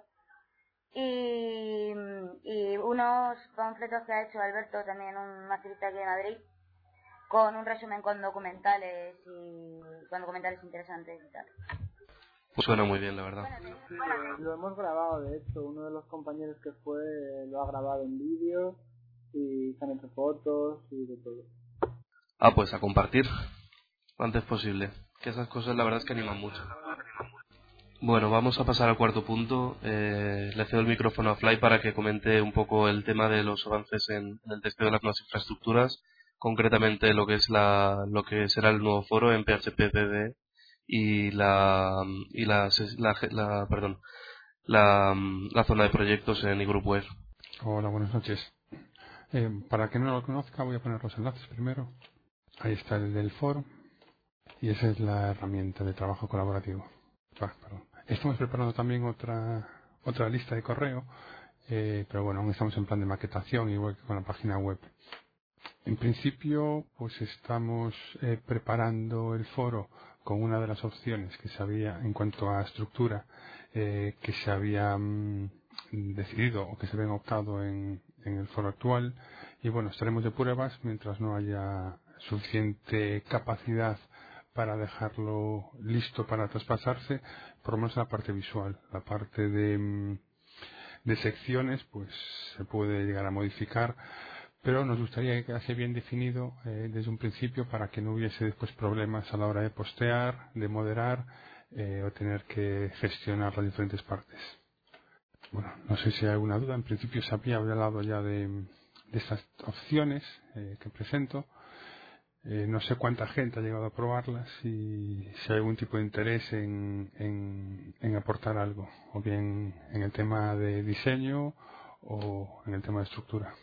Y, y unos panfletos que ha hecho Alberto, también un activista aquí de Madrid, con un resumen con documentales y con documentales interesantes y tal.
Pues suena muy bien, la verdad.
Sí, lo hemos grabado, de hecho, uno de los compañeros que fue lo ha grabado en vídeo y se han hecho fotos y de todo.
Ah, pues a compartir lo antes posible, que esas cosas la verdad es que animan mucho. Bueno, vamos a pasar al cuarto punto. Eh, le cedo el micrófono a Fly para que comente un poco el tema de los avances en, en el testeo de las nuevas infraestructuras, concretamente lo que es la, lo que será el nuevo foro en P H P B B y la y la, la, la perdón la, la zona de proyectos en iGroupWare.
Hola, buenas noches. Eh, para quien no lo conozca, voy a poner los enlaces primero. Ahí está el del foro y esa es la herramienta de trabajo colaborativo. Ah, perdón. Estamos preparando también otra otra lista de correo, eh, pero bueno, aún estamos en plan de maquetación, igual que con la página web. En principio, pues estamos eh, preparando el foro con una de las opciones que se había, en cuanto a estructura, eh, que se había mm, decidido o que se habían optado en, en el foro actual. Y bueno, estaremos de pruebas mientras no haya suficiente capacidad para dejarlo listo para traspasarse, por lo menos la parte visual. La parte de, de secciones, pues se puede llegar a modificar, pero nos gustaría que quedase bien definido eh, desde un principio para que no hubiese después problemas a la hora de postear, de moderar eh, o tener que gestionar las diferentes partes. Bueno, no sé si hay alguna duda. En principio se había hablado ya de, de estas opciones eh, que presento. Eh, no sé cuánta gente ha llegado a probarlas y si hay algún tipo de interés en, en, en aportar algo, o bien en el tema de diseño o en el tema de estructura.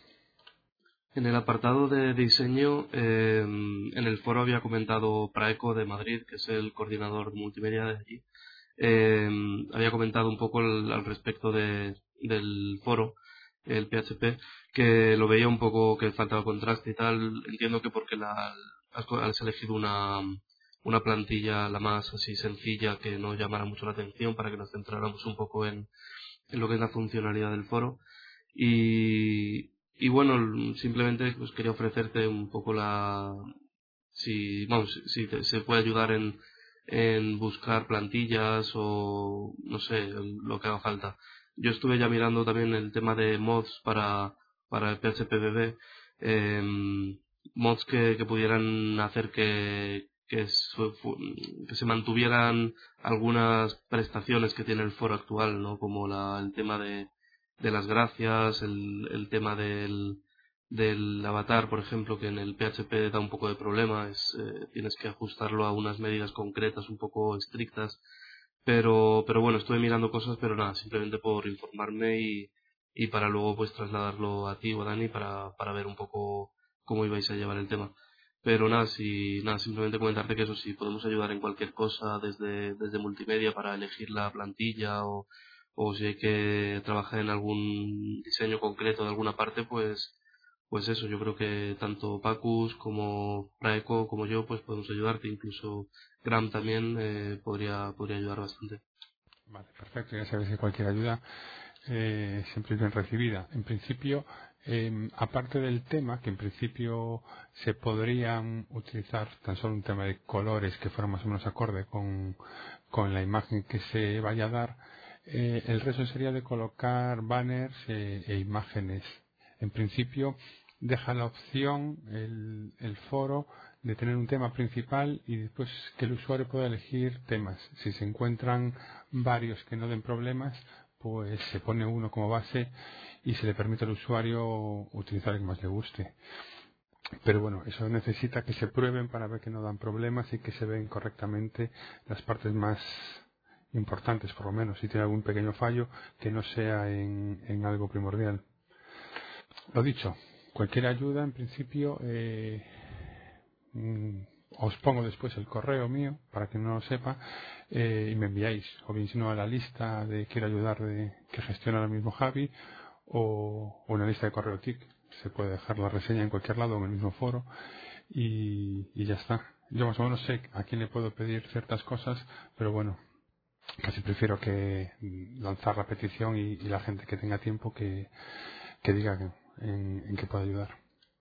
En el apartado de diseño, eh, en el foro había comentado Praeco de Madrid, que es el coordinador multimedia de allí, eh, había comentado un poco el, al respecto de, del foro, el P H P, que lo veía un poco que faltaba contraste y tal. Entiendo que porque la, has elegido una, una plantilla la más así sencilla, que no llamara mucho la atención, para que nos centráramos un poco en, en lo que es la funcionalidad del foro. Y, y bueno, simplemente pues quería ofrecerte un poco la, si vamos, si te, se puede ayudar en en buscar plantillas o no sé, lo que haga falta. Yo estuve ya mirando también el tema de mods para para el P H P B B, eh, mods que, que pudieran hacer que que, su, que se mantuvieran algunas prestaciones que tiene el foro actual, ¿no? Como la, el tema de de las gracias, el, el tema del del avatar, por ejemplo, que en el P H P da un poco de problema, es eh, tienes que ajustarlo a unas medidas concretas un poco estrictas, pero pero bueno, estuve mirando cosas, pero nada, simplemente por informarme y, y para luego pues trasladarlo a ti o a Dani para, para ver un poco cómo ibais a llevar el tema. Pero nada, si, nada, simplemente comentarte que eso sí, podemos ayudar en cualquier cosa, desde, desde multimedia para elegir la plantilla o o si hay que trabajar en algún diseño concreto de alguna parte, pues pues eso, yo creo que tanto Pacus como Praeco como yo pues podemos ayudarte, incluso Gram también eh, podría podría ayudar bastante.
Vale, perfecto, ya sabes que cualquier ayuda eh, siempre es bien recibida. En principio, eh, aparte del tema, que en principio se podrían utilizar tan solo un tema de colores que fuera más o menos acorde con, con la imagen que se vaya a dar, eh, el resto sería de colocar banners eh, e imágenes. En principio, deja la opción el, el foro de tener un tema principal y después que el usuario pueda elegir temas. Si se encuentran varios que no den problemas, pues se pone uno como base y se le permite al usuario utilizar el que más le guste. Pero bueno, eso necesita que se prueben para ver que no dan problemas y que se ven correctamente las partes más importantes, por lo menos. Si tiene algún pequeño fallo, que no sea en, en algo primordial. Lo dicho, cualquier ayuda, en principio, eh, mm, os pongo después el correo mío para que no lo sepa eh, y me enviáis, o bien si no a la lista de quiero ayudar de que gestiona ahora mismo Javi o, o una lista de correo T I C. Se puede dejar la reseña en cualquier lado en el mismo foro y, y ya está. Yo más o menos sé a quién le puedo pedir ciertas cosas, pero bueno, casi prefiero que lanzar la petición y, y la gente que tenga tiempo que, que diga en, en qué puedo ayudar.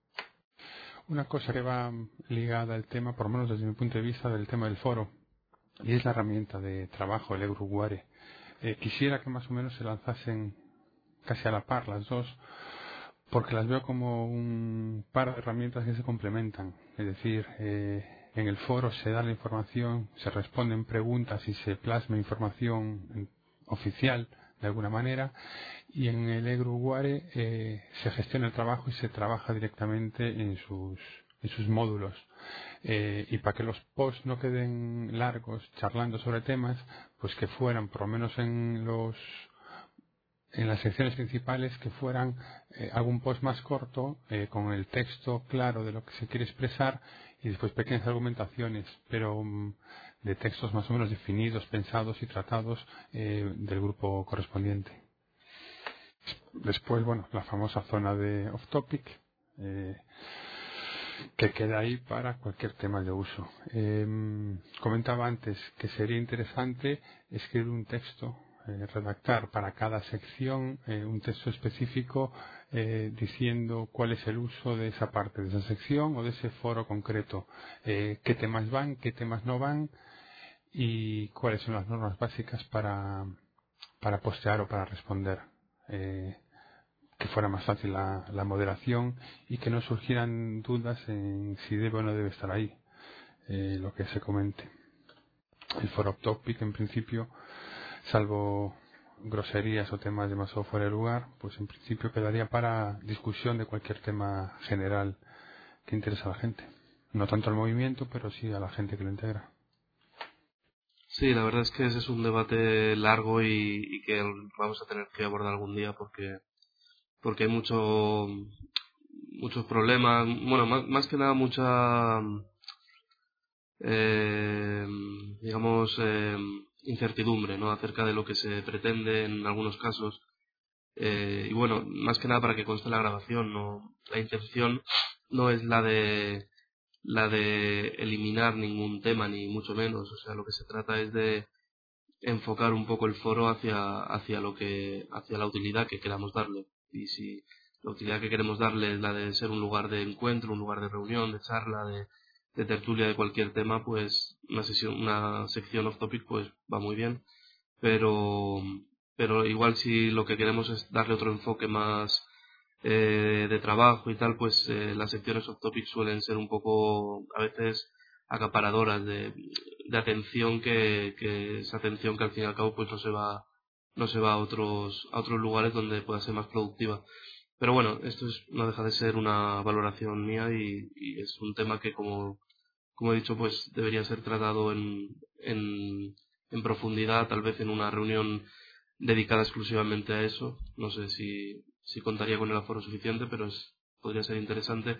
Una cosa que va ligada al tema, por lo menos desde mi punto de vista, del tema del foro, y es la herramienta de trabajo, el Euroguare. Eh, quisiera que más o menos se lanzasen casi a la par las dos, porque las veo como un par de herramientas que se complementan. Es decir, eh, en el foro se da la información, se responden preguntas y se plasma información oficial de alguna manera, y en el Euroguare eh, se gestiona el trabajo y se trabaja directamente en sus, en sus módulos. Eh, y para que los posts no queden largos charlando sobre temas, pues que fueran, por lo menos en los en las secciones principales, que fueran eh, algún post más corto eh, con el texto claro de lo que se quiere expresar y después pequeñas argumentaciones, pero um, de textos más o menos definidos, pensados y tratados eh, del grupo correspondiente. Después, bueno, la famosa zona de off topic eh, que queda ahí para cualquier tema de uso. Eh, comentaba antes que sería interesante escribir un texto, Eh, redactar para cada sección eh, un texto específico eh, diciendo cuál es el uso de esa parte de esa sección o de ese foro concreto, eh, qué temas van, qué temas no van y cuáles son las normas básicas para, para postear o para responder, eh, que fuera más fácil la, la moderación y que no surgieran dudas en si debe o no debe estar ahí eh, lo que se comente. El foro topic, en principio, salvo groserías o temas demasiado fuera de lugar, pues en principio quedaría para discusión de cualquier tema general que interesa a la gente. No tanto al movimiento, pero sí a la gente que lo integra.
Sí, la verdad es que ese es un debate largo y, y que vamos a tener que abordar algún día porque porque hay mucho muchos problemas, bueno, más, más que nada mucha eh, digamos eh, incertidumbre, ¿no?, acerca de lo que se pretende en algunos casos. Eh, y bueno, más que nada para que conste la grabación, no, la intención no es la de la de eliminar ningún tema ni mucho menos, o sea, lo que se trata es de enfocar un poco el foro hacia hacia lo que hacia la utilidad que queramos darle. Y si la utilidad que queremos darle es la de ser un lugar de encuentro, un lugar de reunión, de charla, de, de tertulia de cualquier tema, pues una sesión, una sección off topic pues va muy bien, pero pero igual si lo que queremos es darle otro enfoque más eh, de trabajo y tal, pues eh, las secciones off topic suelen ser un poco a veces acaparadoras de, de atención, que, que esa atención que al fin y al cabo pues no se va no se va a otros a otros lugares donde pueda ser más productiva. Pero bueno, esto es, no deja de ser una valoración mía y, y es un tema que como como he dicho pues debería ser tratado en, en en profundidad, tal vez en una reunión dedicada exclusivamente a eso. No sé si si contaría con el aforo suficiente, pero es, podría ser interesante.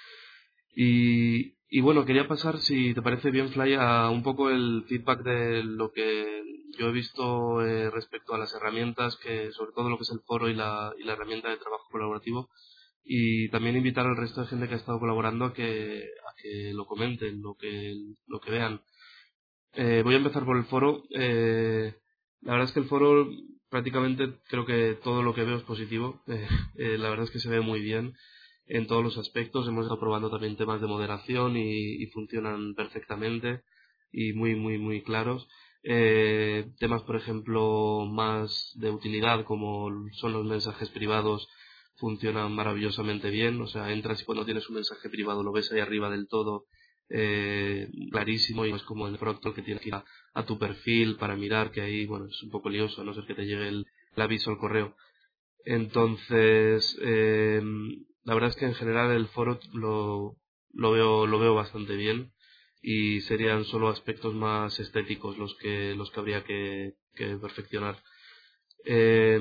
Y, y bueno, quería pasar, si te parece bien, Fly, a un poco el feedback de lo que yo he visto eh, respecto a las herramientas, que sobre todo lo que es el foro y la, y la herramienta de trabajo colaborativo, y también invitar al resto de gente que ha estado colaborando a que, a que lo comenten, lo que, lo que vean. Eh, voy a empezar por el foro. Eh, la verdad es que el foro prácticamente creo que todo lo que veo es positivo. Eh, eh, la verdad es que se ve muy bien en todos los aspectos. Hemos estado probando también temas de moderación y, y funcionan perfectamente y muy, muy, muy claros. Eh, temas, por ejemplo, más de utilidad, como son los mensajes privados, funcionan maravillosamente bien. O sea, entras y cuando tienes un mensaje privado lo ves ahí arriba del todo, eh, clarísimo, y no es como el Proctor que tienes que ir a, a tu perfil para mirar, que ahí, bueno, es un poco lioso, a no ser que te llegue el, el aviso al correo. Entonces, eh, la verdad es que en general el foro lo, lo veo lo veo bastante bien, y serían solo aspectos más estéticos los que los que habría que, que perfeccionar. Eh,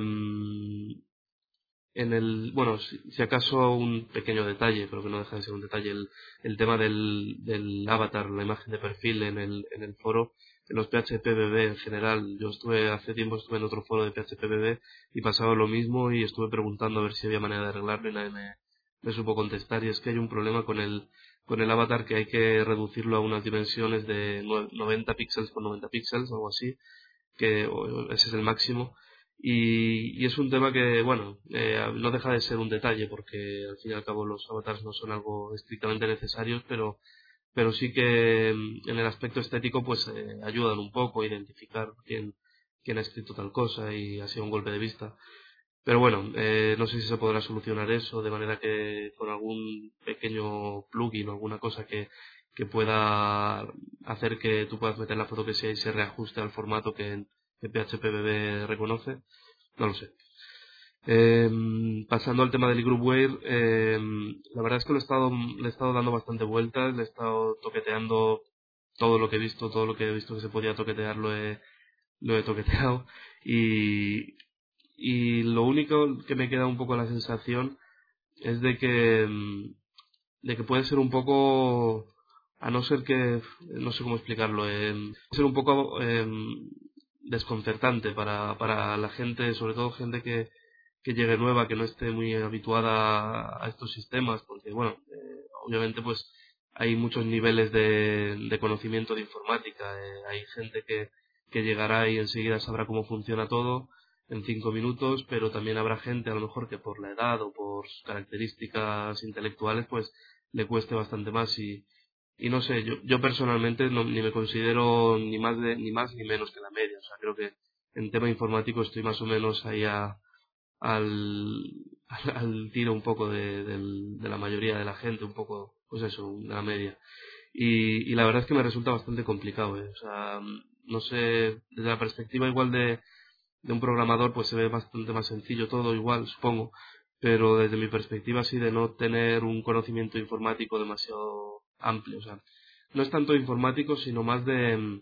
en el bueno, si, si acaso un pequeño detalle, pero que no deja de ser un detalle, el, el tema del, del avatar, la imagen de perfil en el, en el foro, en los P H P B B en general. Yo estuve hace tiempo estuve en otro foro de P H P B B y pasaba lo mismo, y estuve preguntando a ver si había manera de arreglarlo y nadie me, me supo contestar. Y es que hay un problema con el con el avatar, que hay que reducirlo a unas dimensiones de noventa píxeles por noventa píxeles, algo así, que ese es el máximo. Y, y es un tema que, bueno, eh, no deja de ser un detalle, porque al fin y al cabo los avatars no son algo estrictamente necesarios, pero pero sí que en el aspecto estético pues eh, ayudan un poco a identificar quién, quién ha escrito tal cosa, y ha sido un golpe de vista. Pero bueno, eh, no sé si se podrá solucionar eso de manera que con algún pequeño plugin o alguna cosa que, que pueda hacer que tú puedas meter la foto que sea y se reajuste al formato que, que P H P B B reconoce. No lo sé. Eh, pasando al tema del Groupware, eh, la verdad es que lo he estado, le he estado dando bastante vueltas, le he estado toqueteando todo lo que he visto, todo lo que he visto que se podía toquetear lo he, lo he toqueteado, y, y lo único que me queda un poco la sensación es de que, de que puede ser un poco, a no ser que, no sé cómo explicarlo, eh, puede ser un poco eh, desconcertante para, para la gente, sobre todo gente que que llegue nueva, que no esté muy habituada a estos sistemas, porque bueno, eh, obviamente pues hay muchos niveles de, de conocimiento de informática. Eh, hay gente que, que llegará y enseguida sabrá cómo funciona todo en cinco minutos, pero también habrá gente a lo mejor que por la edad o por sus características intelectuales pues le cueste bastante más, y, y no sé, yo, yo personalmente no, ni me considero ni más de, ni más ni menos que la media. O sea, creo que en tema informático estoy más o menos ahí a Al, al tiro un poco de, del, de la mayoría de la gente, un poco, pues eso, de la media. Y, y la verdad es que me resulta bastante complicado, ¿eh? O sea, no sé, desde la perspectiva igual de, de un programador, pues se ve bastante más sencillo todo, igual, supongo, pero desde mi perspectiva así de no tener un conocimiento informático demasiado amplio, o sea, no es tanto informático, sino más de,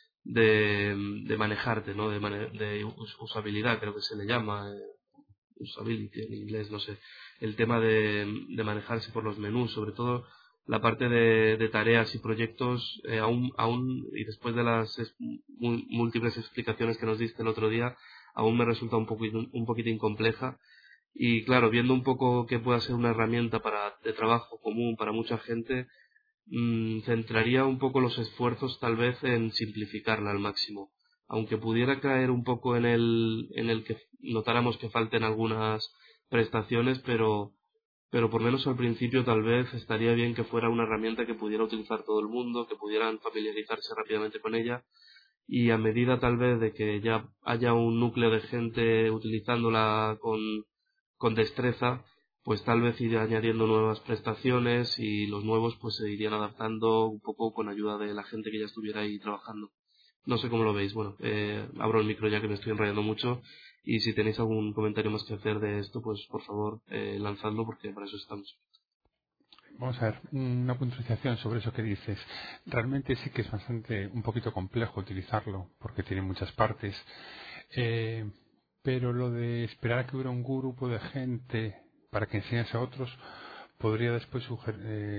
de, de manejarte, ¿no? De, mane de usabilidad, creo que se le llama, eh, usability en inglés, no sé, el tema de, de manejarse por los menús, sobre todo la parte de, de tareas y proyectos, eh, aún, aún, y después de las es, múltiples explicaciones que nos diste el otro día, aún me resulta un poquito, un poquitín compleja. Y claro, viendo un poco que pueda ser una herramienta para, de trabajo común para mucha gente, mmm, centraría un poco los esfuerzos tal vez en simplificarla al máximo. Aunque pudiera caer un poco en el, en el que notáramos que falten algunas prestaciones, pero, pero por lo menos al principio tal vez estaría bien que fuera una herramienta que pudiera utilizar todo el mundo, que pudieran familiarizarse rápidamente con ella, y a medida tal vez de que ya haya un núcleo de gente utilizándola con, con destreza, pues tal vez ir añadiendo nuevas prestaciones, y los nuevos pues se irían adaptando un poco con ayuda de la gente que ya estuviera ahí trabajando. No sé cómo lo veis. Bueno, eh, abro el micro ya que me estoy enrollando mucho, y si tenéis algún comentario más que hacer de esto, pues por favor eh, lanzadlo, porque para eso estamos.
Vamos a ver, una puntualización sobre eso que dices. Realmente sí que es bastante, un poquito complejo utilizarlo, porque tiene muchas partes, eh, pero lo de esperar a que hubiera un grupo de gente para que enseñase a otros, podría después sugerir, eh,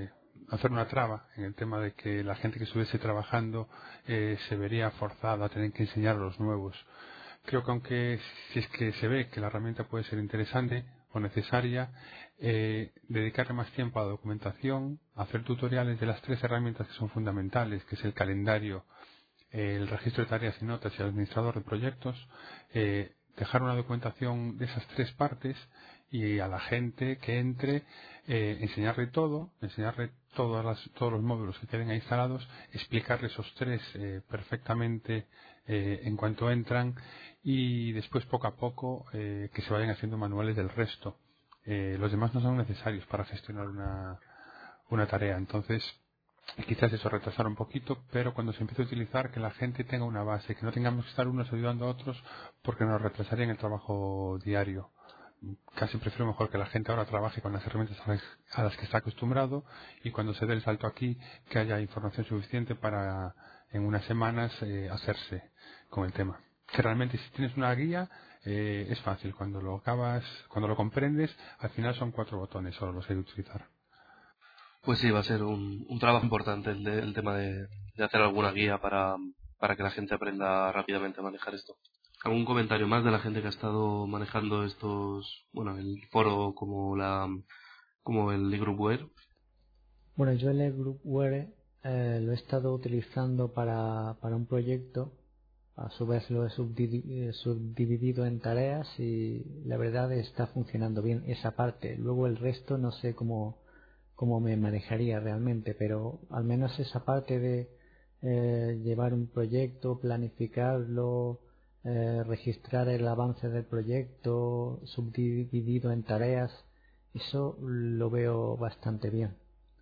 hacer una traba en el tema de que la gente que estuviese trabajando eh, se vería forzada a tener que enseñar a los nuevos. Creo que aunque si es que se ve que la herramienta puede ser interesante o necesaria, eh, dedicarle más tiempo a la documentación, a hacer tutoriales de las tres herramientas que son fundamentales, que es el calendario, el registro de tareas y notas y el administrador de proyectos, eh, dejar una documentación de esas tres partes y a la gente que entre eh, enseñarle todo, enseñarle todas las, todos los módulos que queden ahí instalados, explicarle esos tres eh, perfectamente eh, en cuanto entran y después poco a poco eh, que se vayan haciendo manuales del resto. Eh, los demás no son necesarios para gestionar una, una tarea, entonces quizás eso retrasar un poquito, pero cuando se empiece a utilizar que la gente tenga una base, que no tengamos que estar unos ayudando a otros porque nos retrasaría en el trabajo diario. Casi prefiero mejor que la gente ahora trabaje con las herramientas a las que está acostumbrado y cuando se dé el salto aquí que haya información suficiente para en unas semanas eh, hacerse con el tema. Que realmente si tienes una guía eh, es fácil, cuando lo acabas, cuando lo comprendes, al final son cuatro botones solo los hay que utilizar.
Pues sí, va a ser un, un trabajo importante el, de, el tema de, de hacer alguna guía para, para que la gente aprenda rápidamente a manejar esto. ¿Algún comentario más de la gente que ha estado manejando estos, bueno, el foro como la como el eGroupware?
Bueno, yo el eGroupware eh, lo he estado utilizando para, para un proyecto. A su vez lo he subdividido, subdividido en tareas y la verdad está funcionando bien esa parte. Luego el resto no sé cómo, cómo me manejaría realmente, pero al menos esa parte de eh, llevar un proyecto, planificarlo, eh, registrar el avance del proyecto subdividido en tareas, eso lo veo bastante bien.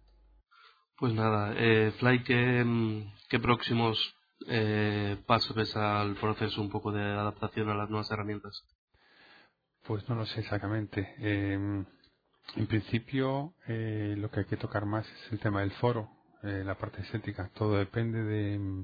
Pues nada, eh, Fly, ¿qué, qué próximos eh, pasos ves al proceso un poco de adaptación a las nuevas herramientas?
Pues no lo sé exactamente. Eh, en principio, eh, lo que hay que tocar más es el tema del foro, eh, la parte estética. Todo depende de,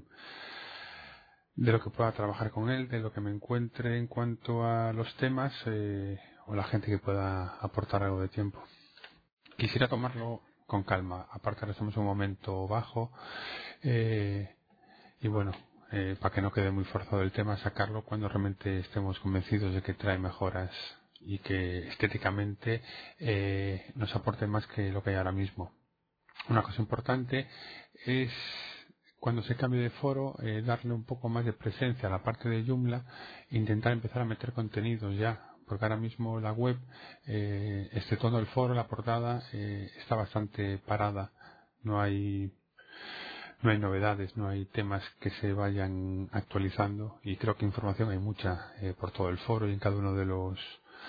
de lo que pueda trabajar con él, de lo que me encuentre en cuanto a los temas eh, o la gente que pueda aportar algo de tiempo. Quisiera tomarlo con calma. Aparte ahora estamos en un momento bajo eh, y bueno, eh, para que no quede muy forzado el tema, sacarlo cuando realmente estemos convencidos de que trae mejoras y que estéticamente eh, nos aporte más que lo que hay ahora mismo. Una cosa importante es cuando se cambie de foro eh, darle un poco más de presencia a la parte de Joomla e intentar empezar a meter contenidos ya, porque ahora mismo la web, eh, exceptuando el foro, la portada, eh, está bastante parada. No hay no hay novedades, no hay temas que se vayan actualizando y creo que información hay mucha eh, por todo el foro y en cada uno de los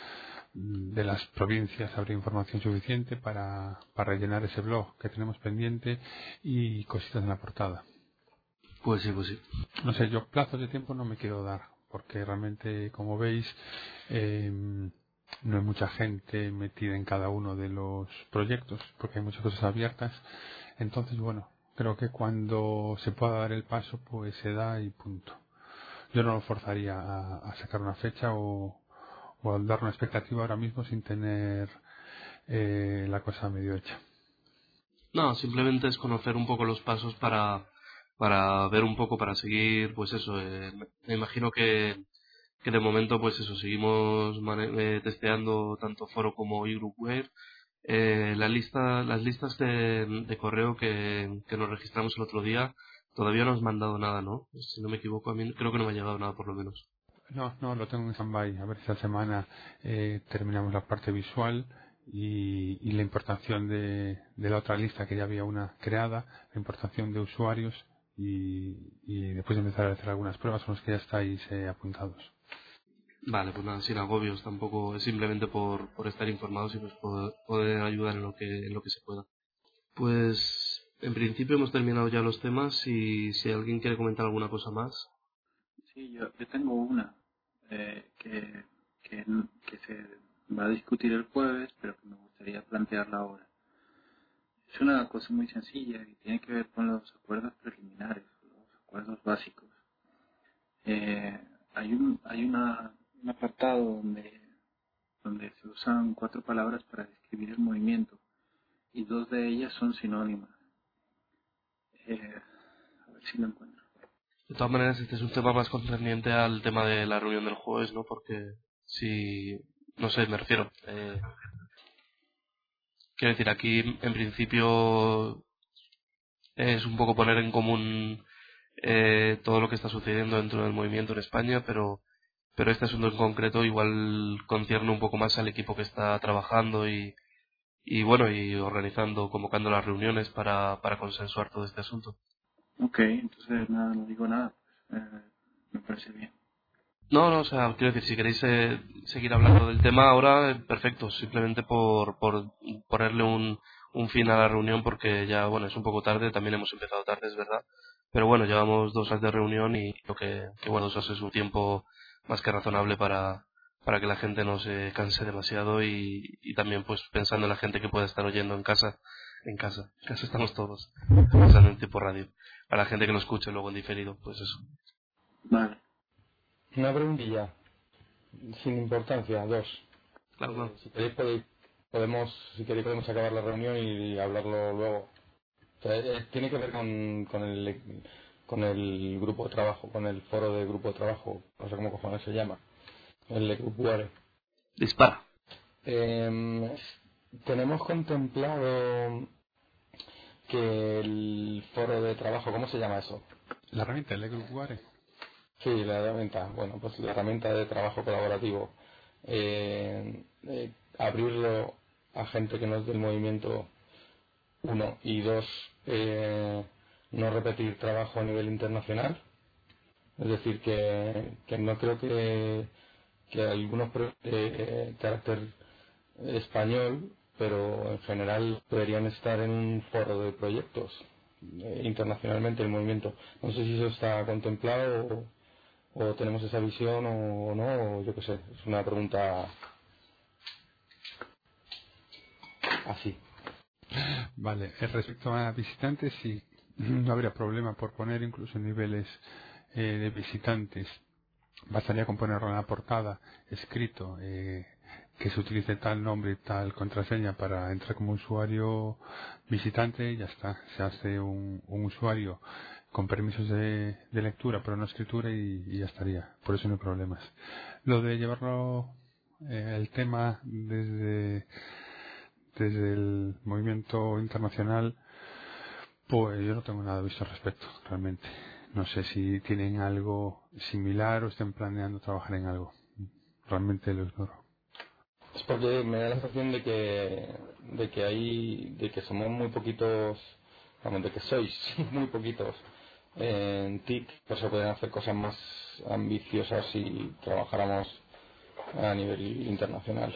de las provincias habría información suficiente para, para rellenar ese blog que tenemos pendiente y cositas en la portada.
Pues sí, pues sí.
No sé, yo plazos de tiempo no me quiero dar porque realmente, como veis, eh, no hay mucha gente metida en cada uno de los proyectos porque hay muchas cosas abiertas. Entonces, bueno, creo que cuando se pueda dar el paso, pues se da y punto. Yo no lo forzaría a, a sacar una fecha o, o a dar una expectativa ahora mismo sin tener eh, la cosa medio hecha.
No, simplemente es conocer un poco los pasos para, para ver un poco, para seguir, pues eso, eh, me imagino que, que de momento, pues eso, seguimos mane- eh, testeando tanto foro como eGroupware. Eh, la lista, las listas de, de correo que, que nos registramos el otro día, todavía no has mandado nada, ¿no? Si no me equivoco, a mí creo que no me ha llegado nada por lo menos.
No, no, lo tengo en stand-by. A ver si esta semana eh, terminamos la parte visual y, y la importación de, de la otra lista, que ya había una creada, la importación de usuarios y, y después de empezar a hacer algunas pruebas con los que ya estáis eh, apuntados.
Vale, pues nada, sin agobios, tampoco es simplemente por, por estar informados y pues poder, poder ayudar en lo que en lo que se pueda. Pues en principio hemos terminado ya los temas y si alguien quiere comentar alguna cosa más.
Sí, yo, yo tengo una eh, que, que, que se va a discutir el jueves, pero que me gustaría plantearla ahora. Es una cosa muy sencilla y tiene que ver con los acuerdos preliminares, los acuerdos básicos. Eh, hay un hay una, un apartado donde donde se usan cuatro palabras para describir el movimiento y dos de ellas son sinónimas. Eh, a ver si lo encuentro.
De todas maneras, este es un tema más concerniente al tema de la reunión del jueves, ¿no? Porque si, no sé, me refiero. Eh, quiero decir, aquí en principio es un poco poner en común eh, todo lo que está sucediendo dentro del movimiento en España, pero pero este asunto en concreto igual concierne un poco más al equipo que está trabajando y, y bueno, y organizando, convocando las reuniones para, para consensuar todo este asunto.
Ok, entonces nada, no digo nada. Pues, eh, me parece bien.
No, no, o sea, quiero decir, si queréis eh, seguir hablando del tema ahora, eh, perfecto, simplemente por, por ponerle un, un fin a la reunión, porque ya, bueno, es un poco tarde, también hemos empezado tarde, es verdad, pero bueno, llevamos dos horas de reunión y creo que, que bueno, dos horas es un tiempo más que razonable para, para que la gente no se canse demasiado y, y también pues pensando en la gente que pueda estar oyendo en casa, en casa, en casa estamos todos, pensando en tipo radio, para la gente que lo escuche luego en diferido, pues eso.
Vale.
Una preguntilla, sin importancia, dos.
Claro, claro.
Si queréis podéis, podemos, si queréis podemos acabar la reunión y hablarlo luego. O sea, eh, tiene que ver con, con el con el grupo de trabajo, con el foro de grupo de trabajo, no sé cómo cojones se llama, el Grupo Ware.
Dispara.
Eh, tenemos contemplado que el foro de trabajo, ¿cómo se llama eso?
La herramienta del Grupo Ware.
Sí, la herramienta, bueno, pues la herramienta de trabajo colaborativo, eh, eh, abrirlo a gente que no es del movimiento, uno, y dos, eh, no repetir trabajo a nivel internacional, es decir, que, que no creo que, que algunos pro- de carácter español, pero en general deberían estar en un foro de proyectos eh, internacionalmente el movimiento. No sé si eso está contemplado o o tenemos esa visión o no, o yo qué sé, es una pregunta así.
Vale, eh, respecto a visitantes, sí, no habría problema por poner incluso niveles eh, de visitantes. Bastaría con ponerlo en la portada, escrito, eh, que se utilice tal nombre y tal contraseña para entrar como usuario visitante y ya está. Se hace un, un usuario con permisos de, de lectura pero no escritura y, y ya estaría. Por eso no hay problemas. Lo de llevarlo eh, el tema desde desde el movimiento internacional, pues yo no tengo nada visto al respecto realmente. No sé si tienen algo similar o estén planeando trabajar en algo. Realmente lo ignoro.
Es porque me da la sensación de que de que hay de que somos muy poquitos, vamos, de que sois muy poquitos en T I C, pues se pueden hacer cosas más ambiciosas si trabajáramos a nivel internacional.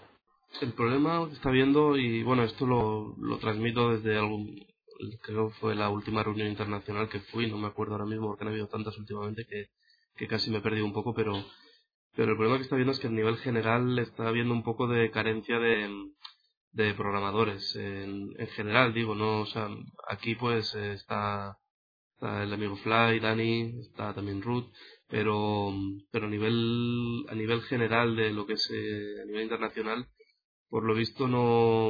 El problema que está viendo, y bueno, esto lo, lo transmito desde algún, creo que fue la última reunión internacional que fui, no me acuerdo ahora mismo porque han habido tantas últimamente que, que casi me he perdido un poco, pero, pero el problema que está viendo es que a nivel general está habiendo un poco de carencia de, de programadores, en, en general digo, no, o sea, aquí pues eh, está, está el amigo Fly, Dani, está también Ruth, pero, pero a nivel, a nivel general de lo que es eh, a nivel internacional, por lo visto no,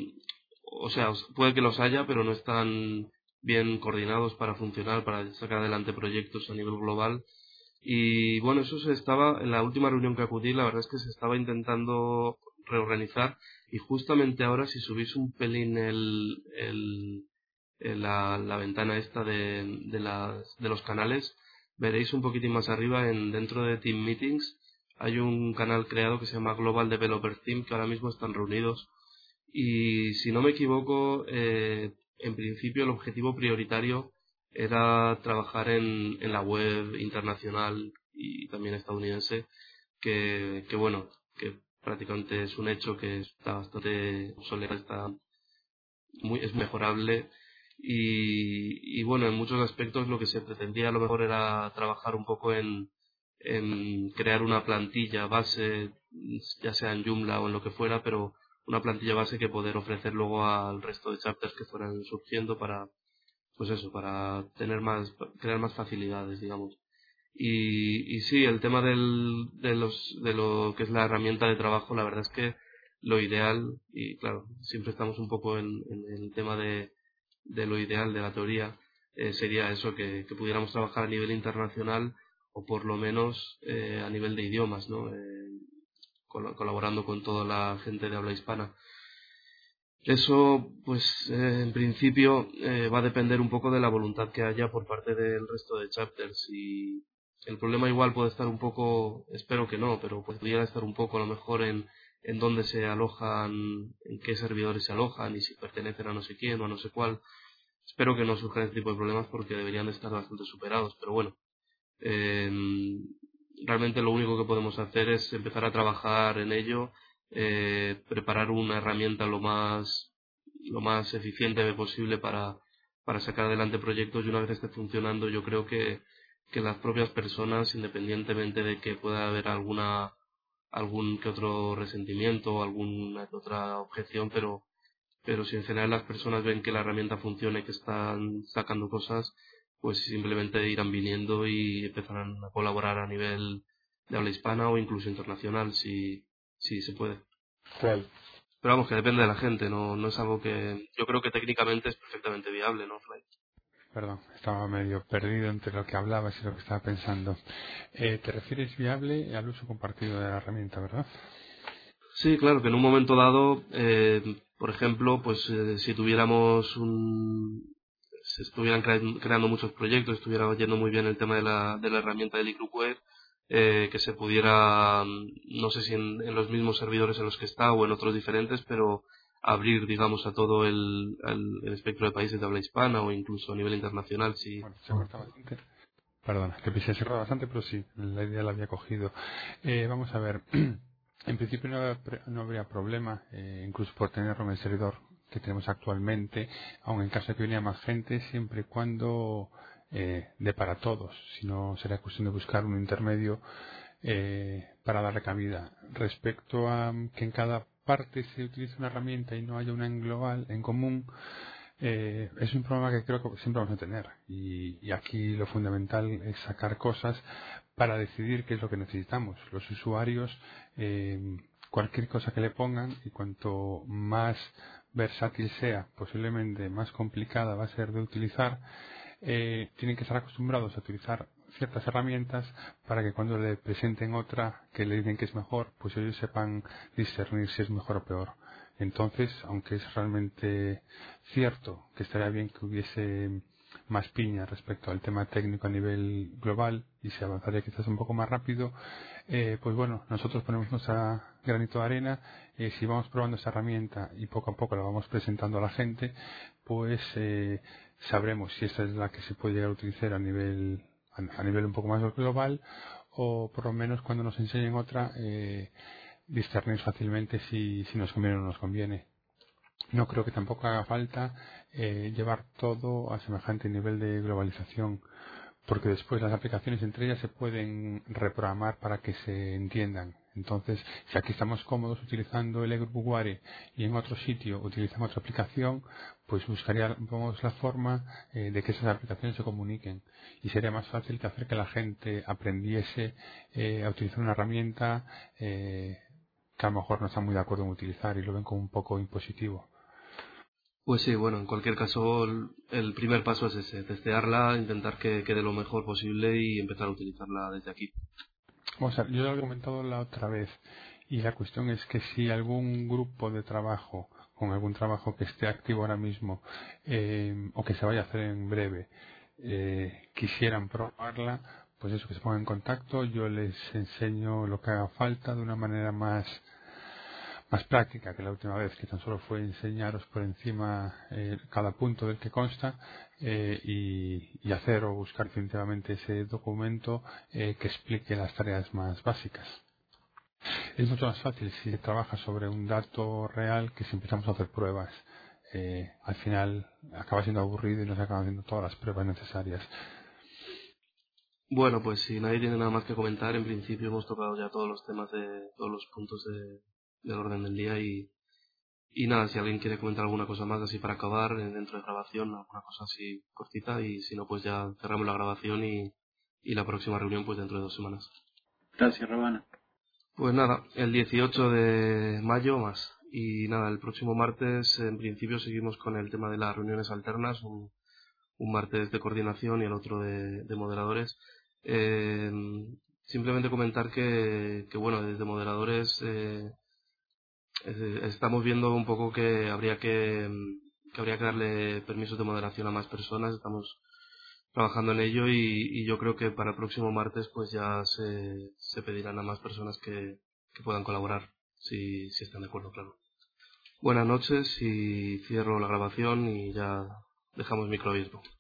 o sea, puede que los haya, pero no están bien coordinados para funcionar, para sacar adelante proyectos a nivel global. Y bueno, eso se estaba, en la última reunión que acudí, la verdad es que se estaba intentando reorganizar y justamente ahora si subís un pelín el, el, el- la, la ventana esta de, de, las, de los canales, veréis un poquitín más arriba en dentro de Team Meetings hay un canal creado que se llama Global Developer Team que ahora mismo están reunidos y si no me equivoco eh, en principio el objetivo prioritario era trabajar en, en la web internacional y también estadounidense que, que bueno que prácticamente es un hecho que está bastante obsoleta, está muy, es mejorable y, y bueno en muchos aspectos lo que se pretendía a lo mejor era trabajar un poco en en crear una plantilla base, ya sea en Joomla o en lo que fuera, pero una plantilla base que poder ofrecer luego al resto de chapters que fueran surgiendo para, pues eso, para tener más, crear más facilidades, digamos. Y, y sí, el tema del, de los, de lo que es la herramienta de trabajo, la verdad es que lo ideal, y claro, siempre estamos un poco en, en el tema de, de lo ideal, de la teoría, eh, sería eso, que, que pudiéramos trabajar a nivel internacional o por lo menos eh, a nivel de idiomas, ¿no? Eh, col- colaborando con toda la gente de habla hispana. Eso, pues, eh, en principio eh, va a depender un poco de la voluntad que haya por parte del resto de chapters, y el problema igual puede estar un poco, espero que no, pero pues pudiera estar un poco a lo mejor en, en dónde se alojan, en qué servidores se alojan y si pertenecen a no sé quién o a no sé cuál. Espero que no surjan este tipo de problemas porque deberían de estar bastante superados, pero bueno, eh, realmente lo único que podemos hacer es empezar a trabajar en ello, eh, preparar una herramienta lo más lo más eficiente posible para, para sacar adelante proyectos, y una vez esté funcionando yo creo que, que las propias personas, independientemente de que pueda haber alguna algún que otro resentimiento o alguna que otra objeción, pero pero si en general las personas ven que la herramienta funciona y que están sacando cosas, pues simplemente irán viniendo y empezarán a colaborar a nivel de habla hispana o incluso internacional, si, si se puede.
¿Cuál?
Pero vamos, que depende de la gente, no, no es algo que... Yo creo que técnicamente es perfectamente viable, ¿no, Fly?
Perdón, estaba medio perdido entre lo que hablabas y lo que estaba pensando. Eh, ¿Te refieres viable al uso compartido de la herramienta, verdad?
Sí, claro, que en un momento dado, eh, por ejemplo, pues eh, si tuviéramos un... se estuvieran cre- creando muchos proyectos, estuviera yendo muy bien el tema de la, de la herramienta de LiquidWare, eh, que se pudiera, mm, no sé si en, en los mismos servidores en los que está o en otros diferentes, pero abrir, digamos, a todo el, el, el espectro de países de habla hispana o incluso a nivel internacional. Si...
Bueno, se corta bastante. Perdona, que pisé se corta bastante, pero sí, la idea la había cogido. Eh, vamos a ver. En principio no, habría- no habría problema, eh, incluso por tenerlo en el servidor que tenemos actualmente, aun en caso de que viniera más gente, siempre y cuando eh, dé para todos. Si no, será cuestión de buscar un intermedio eh, para darle cabida. Respecto a mm, que en cada parte se utilice una herramienta y no haya una en global, en común, eh, es un problema que creo que siempre vamos a tener. Y, y aquí lo fundamental es sacar cosas para decidir qué es lo que necesitamos. Los usuarios, eh, cualquier cosa que le pongan, y cuanto más versátil sea, posiblemente más complicada va a ser de utilizar, eh, tienen que estar acostumbrados a utilizar ciertas herramientas para que cuando le presenten otra que le dicen que es mejor, pues ellos sepan discernir si es mejor o peor. Entonces, aunque es realmente cierto que estaría bien que hubiese más piña respecto al tema técnico a nivel global y se avanzaría quizás un poco más rápido, eh, pues bueno, nosotros ponemos nuestra granito de arena. Eh, si vamos probando esta herramienta y poco a poco la vamos presentando a la gente, pues eh, sabremos si esta es la que se puede llegar a utilizar a nivel a, a nivel un poco más global, o por lo menos cuando nos enseñen otra, eh, discernir fácilmente si, si nos conviene o no nos conviene. No creo que tampoco haga falta eh, llevar todo a semejante nivel de globalización, porque después las aplicaciones entre ellas se pueden reprogramar para que se entiendan. Entonces, si aquí estamos cómodos utilizando el eGroupWare y en otro sitio utilizan otra aplicación, pues buscaríamos la forma eh, de que esas aplicaciones se comuniquen, y sería más fácil que hacer que la gente aprendiese eh, a utilizar una herramienta eh, que a lo mejor no están muy de acuerdo en utilizar y lo ven como un poco impositivo.
Pues sí, bueno, en cualquier caso el, el primer paso es ese, testearla, intentar que quede lo mejor posible y empezar a utilizarla desde aquí.
Vamos a ver, yo lo he comentado la otra vez, y la cuestión es que si algún grupo de trabajo, con algún trabajo que esté activo ahora mismo, eh, o que se vaya a hacer en breve, eh, quisieran probarla, pues eso, que se pongan en contacto, yo les enseño lo que haga falta de una manera más más práctica que la última vez, que tan solo fue enseñaros por encima eh, cada punto del que consta, eh, y, y hacer o buscar definitivamente ese documento eh, que explique las tareas más básicas. Es mucho más fácil si se trabaja sobre un dato real que si empezamos a hacer pruebas. Eh, al final acaba siendo aburrido y no se acaban haciendo todas las pruebas necesarias.
Bueno, pues si nadie tiene nada más que comentar, en principio hemos tocado ya todos los temas de todos los puntos de, del orden del día, y, y nada, si alguien quiere comentar alguna cosa más así para acabar eh, dentro de grabación, alguna cosa así cortita, y si no, pues ya cerramos la grabación y, y la próxima reunión pues dentro de dos semanas.
Gracias, Rabana.
Pues nada, el dieciocho de mayo más. Y nada, el próximo martes en principio seguimos con el tema de las reuniones alternas, un, un martes de coordinación y el otro de, de moderadores. Eh, simplemente comentar que, que bueno, desde moderadores eh, eh, estamos viendo un poco que habría que, que habría que darle permisos de moderación a más personas. Estamos trabajando en ello y, y yo creo que para el próximo martes pues ya se, se pedirán a más personas que, que puedan colaborar, si, si están de acuerdo, claro. Buenas noches y cierro la grabación y ya dejamos micro abierto.